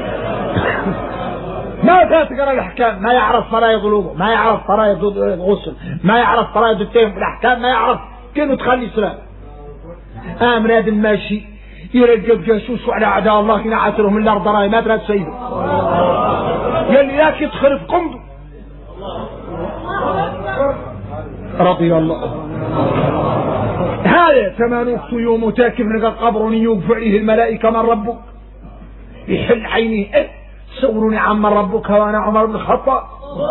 ما تقرا الاحكام، ما يعرف فرائض الوضوء، ما يعرف فرائض الغسل، ما يعرف فرائض التيمم، الاحكام ما يعرف، كانوا تخلي الاسلام. امر ماشي يرقب جاسوس على اعداء الله ينعترهم من الارض راي ما ترى سيده، قال لي لك يدخل في قمده رضي الله. هذا 8 يوم وتاكل من القبر يوقف عليه الملائكة: من ربك؟ يحل عينيه: صوروني عم ربك وانا عمر بن الخطاب.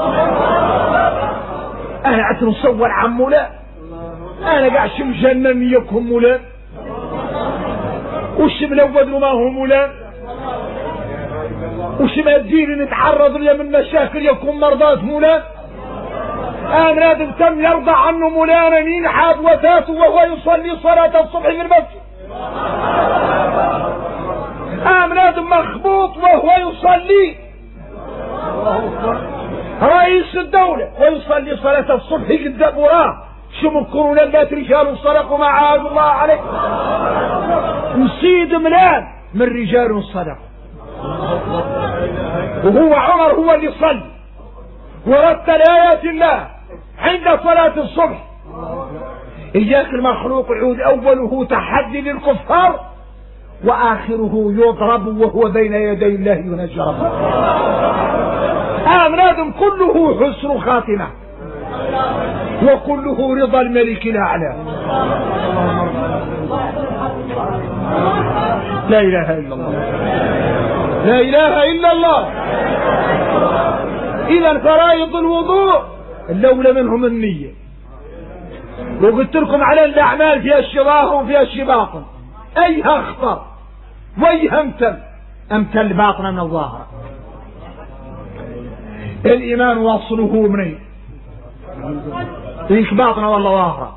انا عاد نصور عم مولا، انا قاعد مجنن يكون مولا، وش ملود ما هو مولا، وش ما الدين نتعرض له من مشاكل يكون مرضات مولا. أمراد تم يرضى عنه مولانا ينحب وفاته وهو يصلي صلاة الصبح في المسجد. أمراد مخبوط وهو يصلي رئيس الدولة ويصلي صلاة الصبح قدام وراه. شو مذكرون البات رجال صدقوا ما عاهدوا الله عليه، نسيد ملان من رجال صدقوا، وهو عمر هو اللي صلي ورتل آيات الله عند صلاة الصبح. إياك المخلوق العود أوله تحدي للكفار وآخره يضرب وهو بين يدي الله ينجر. أمراد كله حسن خاتمة وكله رضا الملك الأعلى. لا إله إلا الله، لا إله إلا الله. إذا فرائض الوضوء الأولى منهم النية، وقلت لكم على الأعمال فيها الشظاهر وفيها الشباطن، أيها أخطر وأيها أمثل باطنا من الظاهر. الإيمان وصله منين؟ فيك باطنا ولا ظاهرة؟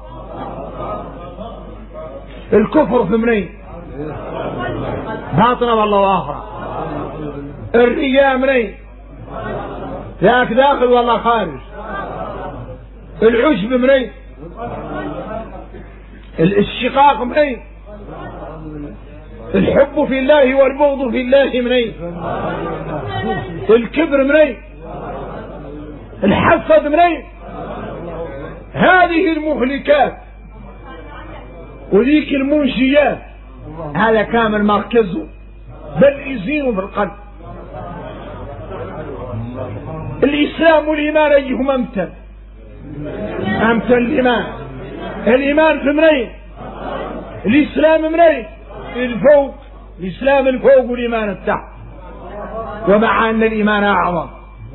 الكفر في منين؟ باطنا ولا ظاهرة؟ الرياء منين؟ ذاك داخل ولا خارج؟ العجب منين؟ الاشتقاق منين؟ الحب في الله والبغض في الله منين؟ الكبر منين؟ الحسد منين؟ هذه المهلكات وذيك المنشيات هذا كامل مركزه، بل يزين بالقلب. الإسلام والإيمان أيهما أمثل؟ أمثل الإيمان. الإيمان في منين؟ الإسلام منين؟ الفوق. الإسلام الفوق والإيمان التحت، ومع أن الإيمان أعظم.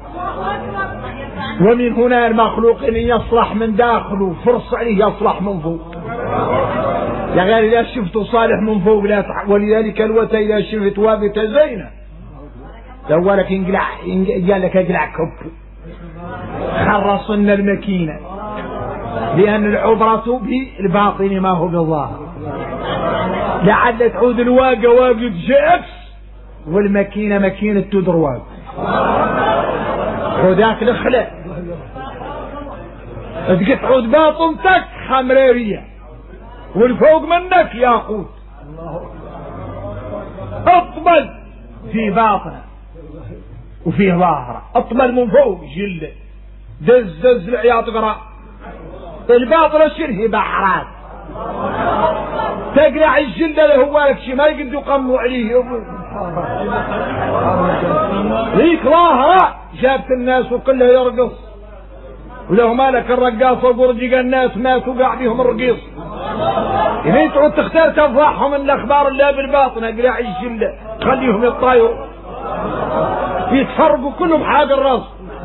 ومن هنا المخلوق إن يصلح من داخله فرص عليه يصلح من فوق. يا غير إذا شفته صالح من فوق لا ولذلك الوتا إذا شفت وابت زينة لو لك ينقلع قال لك اقلع كب خرصنا المكينة، لأن العبرة بالباطن ما هو بالظاهر. لعل تعود الواقة واقد جاكس والمكينة مكينة تدرواق وذاك الخلاء تقطعود باطنتك خمريرية والفوق منك ياقوت. اطبل في باطنه وفيه ظاهره. اطبل من فوق جلده دز العياط قرا. الباطن الشرهي بحرات تقلع الجلده اللي هو لك شي ما يقدر يقموا عليه. ذيك ظاهره جابت الناس وكلها يرقص، ولو مالك الرقاص وقرجي الناس ماتوا قاعديهم الرقيص. إذا تعود تختار تفضحهم من الأخبار اللي بالباطنة قلع الجلة خليهم يطايروا يتفرقوا كلهم حاق الراس.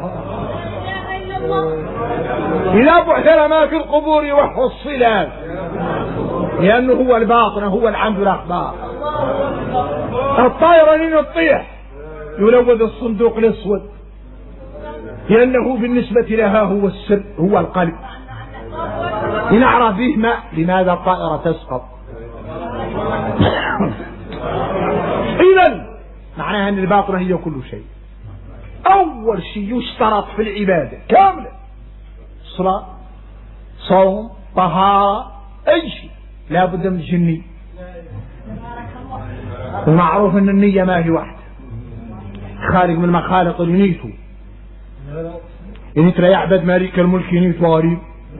إذا بعثر ما في القبور يوحوا الصلات، لأنه هو الباطنة هو العمد الأخبار. الطائرة لين تطيح يلوذ الصندوق الأسود، لأنه بالنسبة لها هو السر هو القلب. لنعرف به ما لماذا الطائرة تسقط. إذن معناها أن الباطنة هي كل شيء. أول شيء يشترط في العبادة كاملة صلاة صوم طهارة أي شيء لا بد من الجنية. ومعروف أن النية ما هي واحدة، خارج من المخالق ينيته. ينيت لا يعبد مالك الملك ينيت وغريب.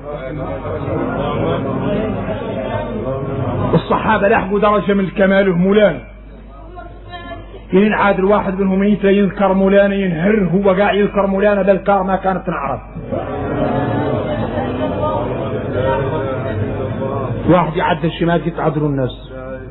الصحابة لحقوا درجة من الكمال ومولان. ينعاد الواحد منهم ينيت لا يذكر مولانا ينهر هو قاعد يذكر مولانا بالكار ما كانت تنعرف. واحد يعد الشمال يتعذروا الناس.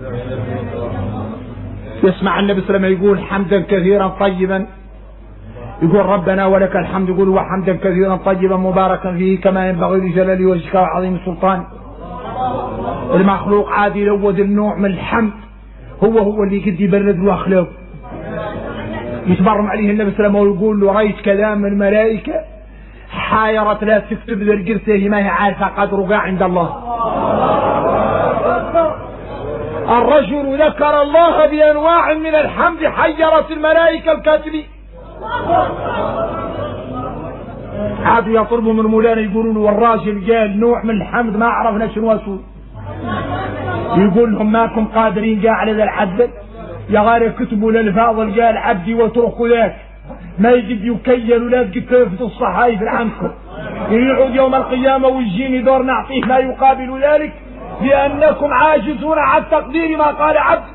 يسمع النبي صلى الله عليه وسلم يقول حمدا كثيرا طيبا، يقول ربنا ولك الحمد، يقول وحمدا كثيرا طيبا مباركا فيه كما ينبغي لجلال وجهك وعظيم سلطان. المخلوق عادي يلوذ النوع من الحمد هو اللي قد يبرد له اخلاقه. يتبرم عليه النبي صلى الله عليه وسلم ويقول له رايت كلام الملائكه حايرت لا تكتب ذا القرسه ما هي عارفه قدره عند الله. الرجل ذكر الله بانواع من الحمد حيرت الملائكه الكاتبين. عادوا يطلبوا من مولانا يقولوا له والراجل قال نوع من الحمد ما عرفنا شنو اسوي. يقول لهم ماكم قادرين قاع على ذا الحد يا غير كتبوا للفاضل قال عبدي واتركوا ذاك ما يجد يكيل ولا تجد تلفتوا الصحايف عنكم. يعود يوم القيامه ويجيني دور نعطيه ما يقابل ذلك لانكم عاجزون عن تقدير ما قال عبد.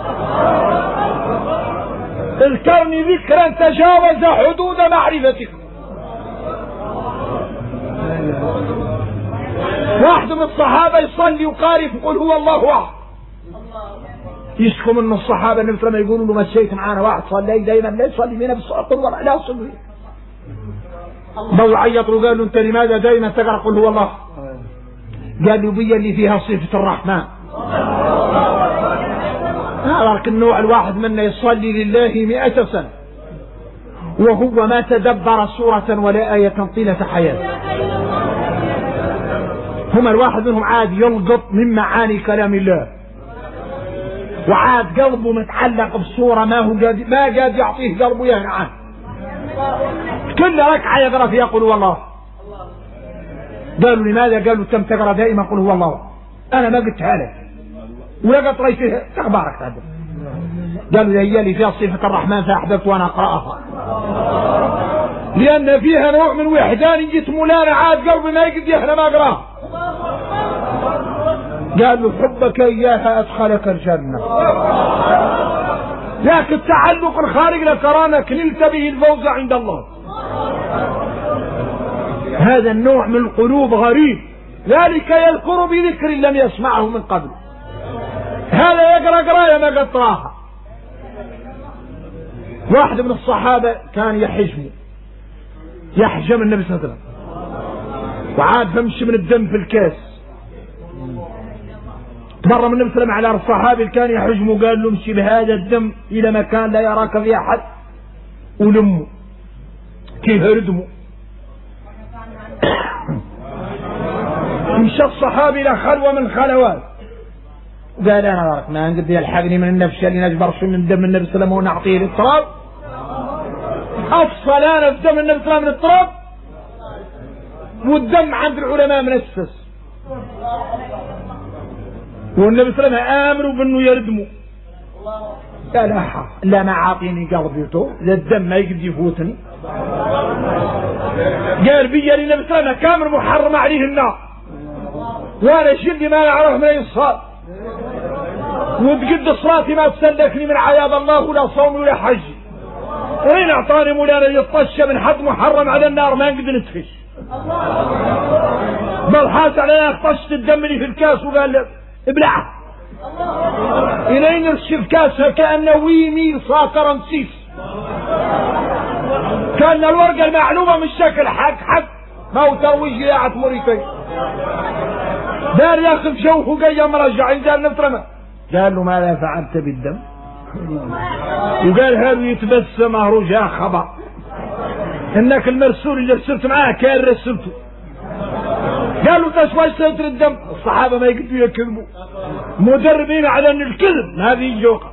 اذكرني ذكرا تجاوز حدود معرفتك. واحد من الصحابة يصلي وقارئ يقول هو الله واحد. يشكو منه الصحابة النبي صلى الله عليه وسلم يقولوا له مشيت معانا واحد صلي دائما لا يصلي بينا بالصلاة قل لا صلي. ضو عيط له قال له انت لماذا دائما تقرأ قل هو الله؟ قال له بي اللي فيها صفة الرحمن. هذا النوع الواحد منا يصلي لله 100 سنة وهو ما تدبر سورة ولا آية طيلة حياته. هم الواحد منهم عاد يلقط من معاني كلام الله وعاد قلبه متعلق بصورة ما قاد يعطيه قلبه يهنى عنه. كل ركعة يقرأ فيها قل هو الله. قالوا لماذا؟ قالوا تم تقرأ دائما قل هو الله. أنا ما قلتها لك ولا قلت رأيتها تخبارك تعدل. قالوا هي اللي فيها صفة الرحمن فأحببت وأنا أقرأها لأن فيها نوع من وحدانية مولانا عاد قلبي ما يقدر يهنى ما أقرأها. قالوا حبك إياها أدخلك الجنة. لكن تعلق الخارج لكرانك نلت به الفوز عند الله. هذا النوع من القلوب غريب ذلك يذكر بذكر لم يسمعه من قبل. هذا يقرأ قراية ما قد طراها. واحد من الصحابة كان يحجم النبي صلى الله عليه وسلم وعاد فمشي من الدم في الكاس. مرة من النبي صلى الله عليه وسلم على الصحابي كان يحجمه قال له امشي بهذا الدم إلى مكان لا يراك فيه أحد ولمه كيف ردمه. مشى الصحابي إلى خلوة من خلوات قال أنا راك ما قد يلحقني من النفس اللي نجبرش من دم النبي صلى الله عليه وسلم ونعطيه للتراب. أفصل أنا في دم النبي صلى الله عليه وسلم من التراب والدم عند العلماء منسس. والنبي صلى الله عليه وسلم امروا بانه يردموا. قال لا ما عاطيني قلبيته للدم ما يقدر يفوتني. قال بيا النبي صلى الله عليه وسلم كامل محرم عليه النار، وانا شلي ما نعرف من الصلاة، وتقد صلاتي ما تسلكني من عياذ الله ولا صومي ولا حجي. وين اعطاني مولانا يطش من حد محرم على النار ما نقدر نتفش. بل حاس علينا طشت الدم اللي في الكاس وقال ابلعه. الين يرشف كاسها كانه ويمي صاك رمسيس، كان الورقه المعلومه من شكل حق ما هو ترويج جاعة موريتين. دار ياخذ شوفه جاي مرجع قال نترمى. قال له ماذا فعلت بالدم؟ وقال هذا يتبسم رجاء خبر انك المرسول اللي رسلت معاه كان رسلته. قالوا تشوي ستر الدم. الصحابه ما يقدروا يكذبوا، مدربين على ان الكذب هذه جوقه.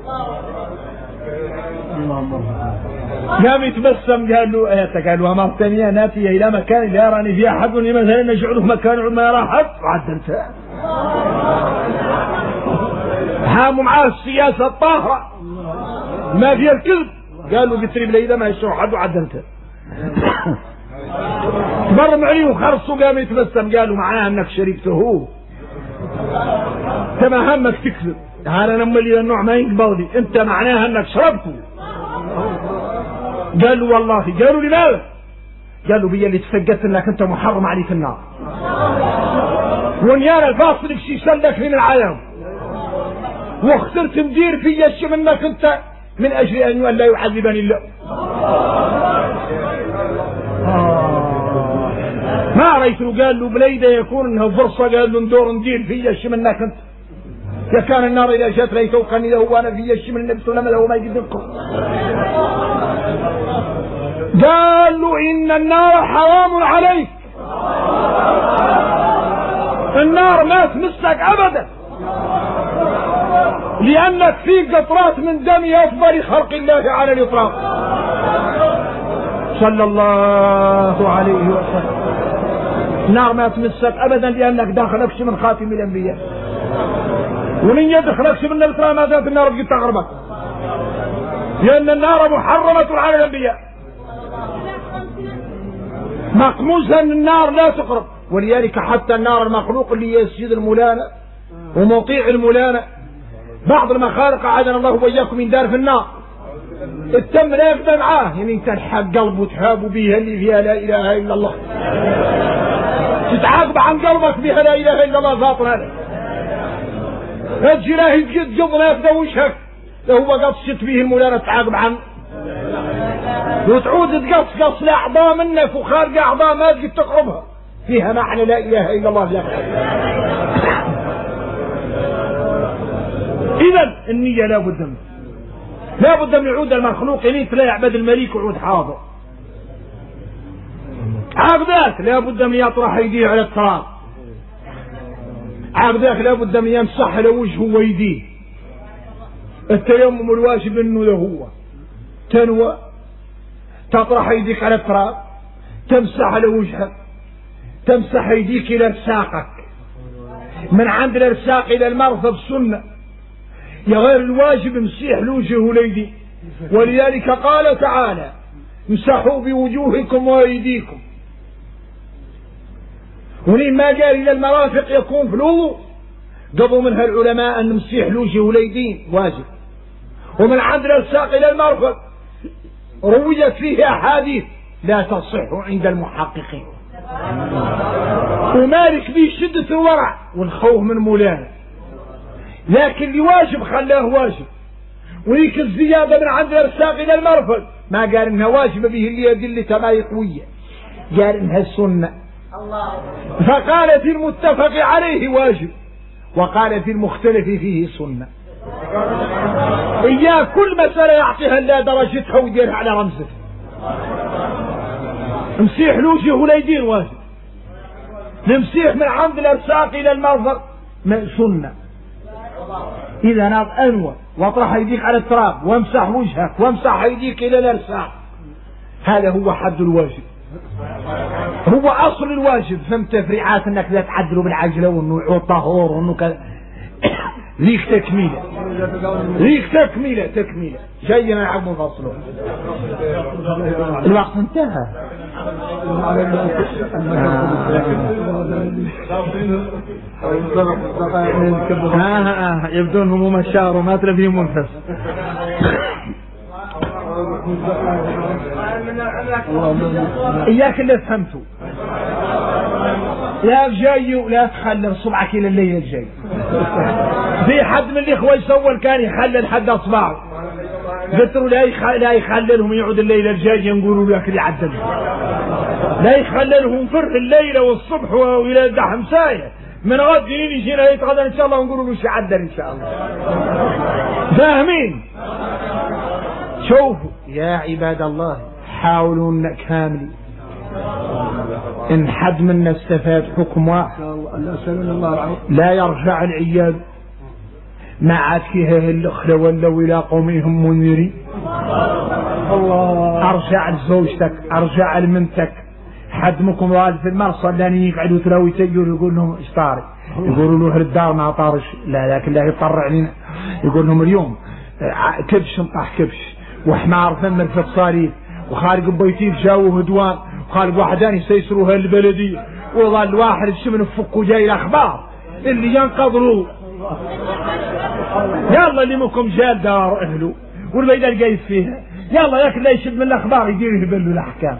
قام يتبسم قال له ايتك، قال له امرتني ان اتي الى مكان لا يراني فيه احد مثلا نجعله مكان ما يرى احد وعدلته. هاموا معاه السياسه الطاهره ما فيها الكذب. قالوا قلت لي بلا ما يشوف حد وعدلته. مرم عليه وخرصوا قام يتبسم. قالوا معناها انك شريكته هو، انت ما همك تكذب. هذا لما لي النوع ما يقبضني، انت معناها انك شربته. قالوا والله. قالوا لماذا؟ قالوا بي اللي تفقدت انك انت محرم عليك النار، ونيانا الفاصل بشي سلكني من العالم، واخترت مدير في الشي منك انت من اجل ان لا يعذبني الله. ما رأيته. قال له بليده يكون انها فرصه. قال له ندور ندير في الشي منك انت. يا كان النار اذا جت ليته كان اذا هو انا في الشي من النبي صلى الله عليه وسلم ما يقدركم. قال له ان النار حرام عليك، النار ما تمسك ابدا، لانك في قطرات من دم افضل خلق الله على الاطلاق صلى الله عليه وسلم. النار ما تمسك ابدا لانك داخلكش من خاتم الانبياء، ومن يدخلكش من النار ما زالت النار بقيت تغربك، لان النار محرمه على الانبياء، مقموسه ان النار لا تقرب. ولذلك حتى النار المخلوق اللي يسجد المولانة ومطيع المولانة، بعض المخالق عادنا الله واياكم من دار في النار، التم لا يقدر معاه، يعني تنحق قلبه وتحاب بها اللي فيها لا اله الا الله، تتعاقب عن قلبك بها لا اله الا الله باطن. هذا تجي لا يجد جبنا يفدى وشك هو قصت به المولانة تتعاقب عنه، وتعود تقص لاعضاء منك وخارج اعضاء ما تقدر تقربها، فيها معنى لا اله الا الله. اذا النية لا بد من يعود المخلوق اليك، لا يعبد الملك ويعود حاضر. عقدك لا بد من يطرح يديه على التراب، عقدك لا بد من يمسح له وجهه ويديه. التيمم الواجب انه له هو تنوى، تطرح يديك على التراب، تمسح له وجهك، تمسح يديك الى ارساقك، من عند الارساق الى المرفق سنه، يا غير الواجب مسيح لوجهه وليدي. ولذلك قال تعالى امسحوا بوجوهكم وايديكم. ولما قال الى المرافق يكون في الوضوء، قضوا منها العلماء ان مسيح لوجهه وليدين واجب. ومن عند الارساق الى المرفق رويت فيه احاديث لا تصح عند المحققين، ومالك به شدة الورع والخوف من مولانا، لكن اللي واجب خلاه واجب. وليك الزيادة من عند الارساق الى المرفق ما قال انها واجبة به اللي ادلتها ما قوية، قال انها سنة. فقال في المتفق عليه واجب، وقال في المختلف فيه سنة. إياه كل مسألة يعطيها لا درجتها ويديرها على رمزه. مسيح لوجه وليدين واجب، نمسيح من عند الارساق الى المرفق سنة. اذا ناض انوى واطرح يديك على التراب وامسح وجهك وامسح يديك الى الارساق، هذا هو حد الواجب، هو اصل الواجب. فهم تفريعات انك لا تعدلوا بالعجله وانه يعود طهور وانه كذا ليك تكميلة جينا يا عم فصله. الوقت انتهى. يبدون هموم الشعر وما ترى فيهم منفس. إياك اللي فهمتوا لا جاي ولا تخلل صبعك إلى الليل الجاي. في حد من الإخوة يسول كان يحلل حد أصبعه قلت له لا يخللهم يعود الليل الجاي ينقولوا له أكل يعدل لا يخللهم فر الليلة والصبح وإلى الدحم ساية من غد يجينا يتغدى إن شاء الله ونقولوا له يعدل إن شاء الله. فاهمين؟ شوفوا يا عباد الله حاولوا كاملين إن حد منا استفاد حكم واحد لا يرجع العيال ما عاد فيها الأخرى ولو إلى قومهم منذرين. أرجع لزوجتك أرجع لمنتك حد منكم والد في المرصد لاني يقعدوا تراوي تجور يقول لهم ايش طاري يقولوا له الدار ما طارش لا لكن لا يطر علينا يقول لهم اليوم كبش نطح كبش وحمار ثمر في الصاريف وخارج بيتيف جاوه هدوان وخارج واحداني سيسروها البلدية وظل واحد شمن فكوا جاي الأخبار اللي ينقضروا يلا اللي منكم جال دار أهله والبيدان جاي فيها يلا لكن لا يشد من الأخبار يدير يهبلوا الأحكام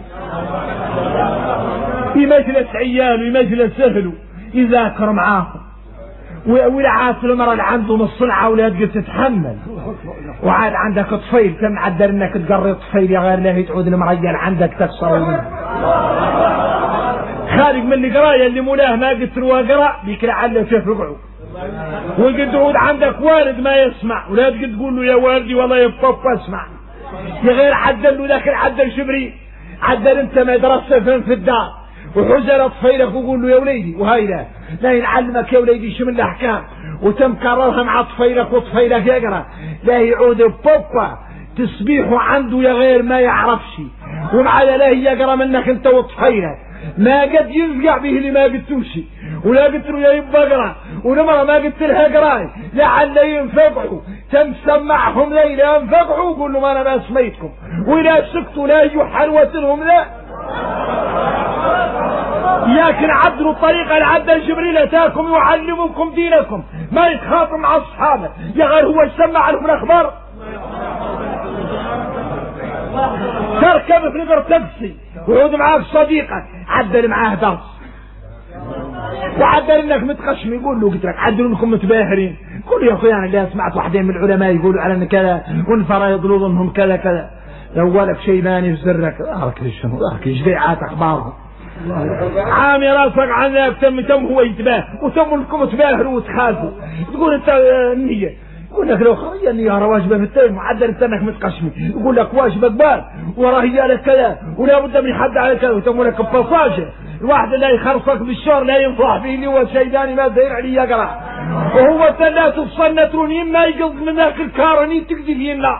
يمجلس عيال ويمجلس أهله يذاكر معاهم والعاس المرة اللي عندهم الصنعة أولاد قد تتحمل وعاد عندك طفيل كم عدل انك تقري طفيل يا غير لا تعود المرجل عندك تكسر منه خارج من القرايه اللي مولاه ما قلت له اقرا بيك لعله تفقعه وقد تعود عندك والد ما يسمع ولا تقد تقول له يا والدي والله يا بابا اسمع يا غير عدل له لكن عدل شبري عدل انت مدرسه في الدار وحجر طفيلك وقول له يا وليدي وهاي لا يعلمك يا وليدي شو من الاحكام وتم كررها مع طفيلك وطفيلك يقرا لا يعود بابا تسبيحه عنده يا غير ما يعرفش ومع لا يقرا منك انت وطفيلك ما قد يزقع به اللي ما قلتوش ولا قلت له يا يبا اقرا ولمره ما قلت لها اقراي لعل ينفقعوا تم سمعهم ليله ينفقعوا وقول له انا ما سميتكم ولا سكتوا لا يحلوة لهم لا ياكن عدلوا الطريقة لعدل جبريل اتاكم يعلمكم دينكم ما يتخاطب مع اصحابه يا غير هو يسمع لهم الاخبار تركب في نقر تاكسي ويعود معاك صديقك عدل معاه درس وعدل انك متقشم يقول له قلت لك عدلوا انكم متباهرين قول يا اخويا انا اللي سمعت واحدين من العلماء يقولوا على ان كذا والفرايض انهم كذا كذا لو لك شيباني في سرك اركز شنو اركز بيعات اخبارهم عامي راسك عنك تم هو يتباه وتم لكم تباهروا وتخالفوا تقول انت النية يقول لك لو خرج النية واجبه في التيم معدل انك متقشمي يقول لك واجبك بال وراه لك كذا ولا بد من حد على كذا وتم لك بفاجة الواحد اللي يخرصك بالشهر لا ينفع به اللي هو الشيداني ما داير عليه يقرا وهو لا تفصل نترونين ما يقصد منك الكارني تكذب ينا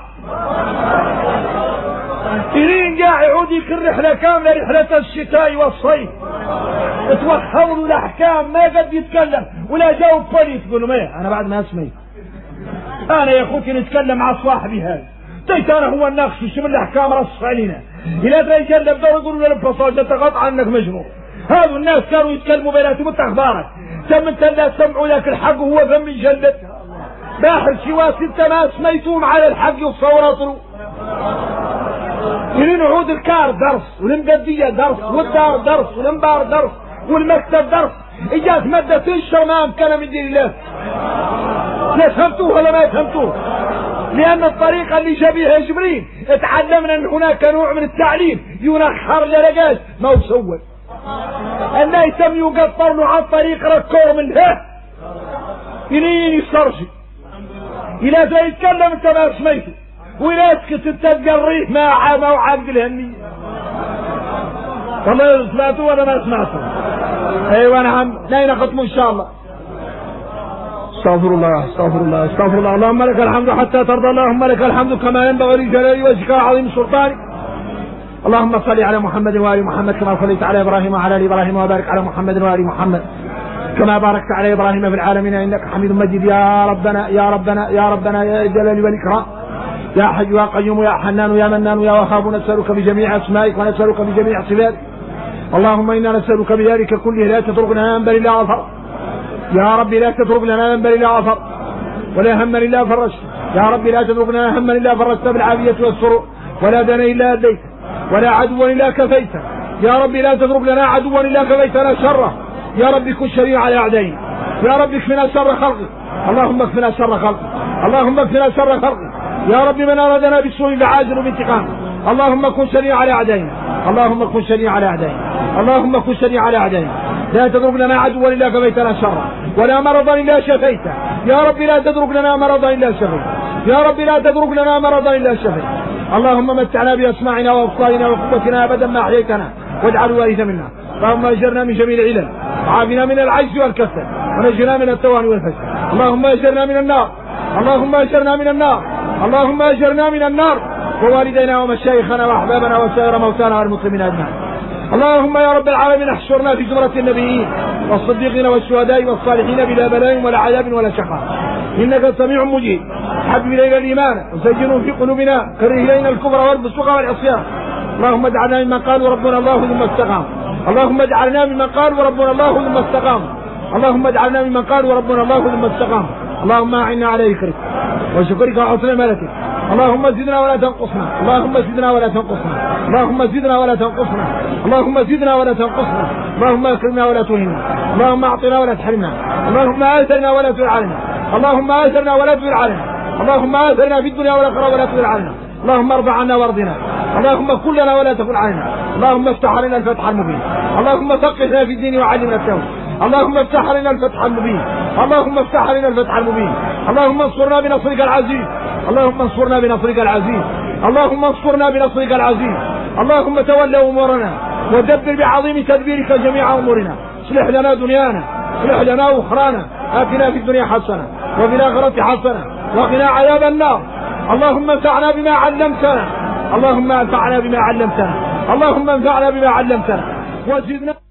ترين قاع يعود يكر رحلة كاملة رحلة الشتاء والصيف توخروا الاحكام ما قد يتكلم ولا جاوب بوليس تقول ما انا بعد ما اسمي انا يا اخوتي نتكلم مع صاحبي هذا تيت انا هو الناقش شو من الاحكام رص علينا الى يتكلم دور يقولوا له ببساطه انت قطعا انك مجنون هذو الناس كانوا يتكلموا بيناتهم انت اخبارك تم انت لا سمعوا لك الحق وهو فم يجلد باحر شواس انت ما سميتهم على الحق وصوروا يرين عود الكار درس والمقدية درس والدار درس والمبار درس والمكتب درس اجاز مادة الشمام كلام الدين الله لا فهمتوه ولا ما فهمتوه لان الطريقة اللي شبيهها جبريل اتعلمنا ان هناك نوع من التعليم ينخر لرجاج ما هو سوى ان يتم يقطر له عن طريق ركور من ها يرين يسترجي الى ذا يتكلم انت ما سميته ولا اسكت انت تقريه ما وعاقد الهنية والله سمعتوا ولا ما سمعتوا ايوه نعم لا ينقطم ان شاء الله استغفر الله استغفر الله استغفر الله اللهم لك الحمد حتى ترضى اللهم لك الحمد كما ينبغي لجلال وجهك وعظيم سلطانك اللهم صل على محمد وآل محمد كما صليت على ابراهيم وعلى ال ابراهيم وبارك على محمد وآل محمد كما باركت على إبراهيم في العالمين إنك حميد مجيد. يا ربنا يا ربنا يا ربنا يا الجلال والإكرام يا حي يا قيوم يا حنان يا منان يا وهاب نسألك بجميع أسمائك ونسألك بجميع صفاتك. اللهم إنا نسألك بذلك كله لا تترك لنا ذنبا إلا غفرت. يا رب لا تترك لنا ذنبا إلا غفرت ولا هما إلا فرجت. يا رب لا تترك لنا هما إلا فرجت بالعافية والسرور ولا دنا إلا أديت ولا عدوا إلا كفيت. يا رب لا تترك لنا عدوا إلا كفيتنا شره. يا رب كن شريع على أعدائنا. يا رب اكفنا شر خلقك. اللهم اكفنا شر خلقك. اللهم اكفنا شر خلقك. يا رب من أرادنا بالسوء بعاجل وبانتقام اللهم كن شريع على أعدائنا. اللهم كن شريع على أعدائنا. اللهم كن شريع على أعدائنا. لا تترك لنا عدوا إلا كفيتنا شره ولا مرضا إلا شفيته. يا رب لا تترك لنا مرضا إلا شفيته. يا رب لا تترك لنا مرضا إلا شفيته. اللهم متعنا بأسماعنا وأبصارنا وقوتنا أبدا ما أحييتنا واجعل وارث منا. اللهم أجرنا من جميع العلل وعافنا من العجز والكسل ونجنا من التواني والفشل. اللهم أجرنا من النار. اللهم أجرنا من النار. اللهم أجرنا من النار ووالدينا ومشايخنا وأحبابنا وسائر موتانا والمسلمين أجمعين. اللهم يا رب العالمين احشرنا في زمرة النبيين والصديقين والشهداء والصالحين بلا بلاء ولا عذاب ولا شقاء إنك سميع مجيب. حبب إلينا الإيمان وزينه في قلوبنا كره إلينا الكفر والفسوق والعصيان. اللهم اجعلنا ممن قالوا ربنا الله ثم استقام. اللهم اجعلنا ممن قالوا ربنا الله ثم استقام. اللهم اجعلنا ممن قالوا ربنا الله ثم استقام. اللهم أعنا على ذكرك وشكرك وحسن ملكك. اللهم زدنا ولا تنقصنا. اللهم زدنا ولا تنقصنا. اللهم زدنا ولا تنقصنا. اللهم زدنا ولا تنقصنا. اللهم اكرمنا ولا تهنا. اللهم اعطنا ولا تحرمنا. اللهم آثرنا ولا تؤثر علينا. اللهم آثرنا ولا تؤثر علينا. اللهم آثرنا في الدنيا والآخرة ولا تؤثر علينا. اللهم ارضى عنا وارضنا. اللهم كن لنا ولا تكن علينا. اللهم افتح علينا الفتح المبين. اللهم فقهنا في الدين وعلمنا التوحيد. اللهم افتح علينا الفتح المبين. اللهم افتح علينا الفتح المبين. اللهم انصرنا بنصرك العزيز. اللهم انصرنا بنصرك العزيز. اللهم انصرنا بنصرك العزيز. اللهم تول امورنا ودبر بعظيم تدبيرك جميع امورنا. اصلح لنا دنيانا اصلح لنا اخرانا. آتنا في الدنيا حسنه وفي الاخره حسنه وقنا عذاب النار. اللهم انفعنا بما علمتنا. اللهم انفعنا بما علمتنا. اللهم انفعنا بما علمتنا وزدنا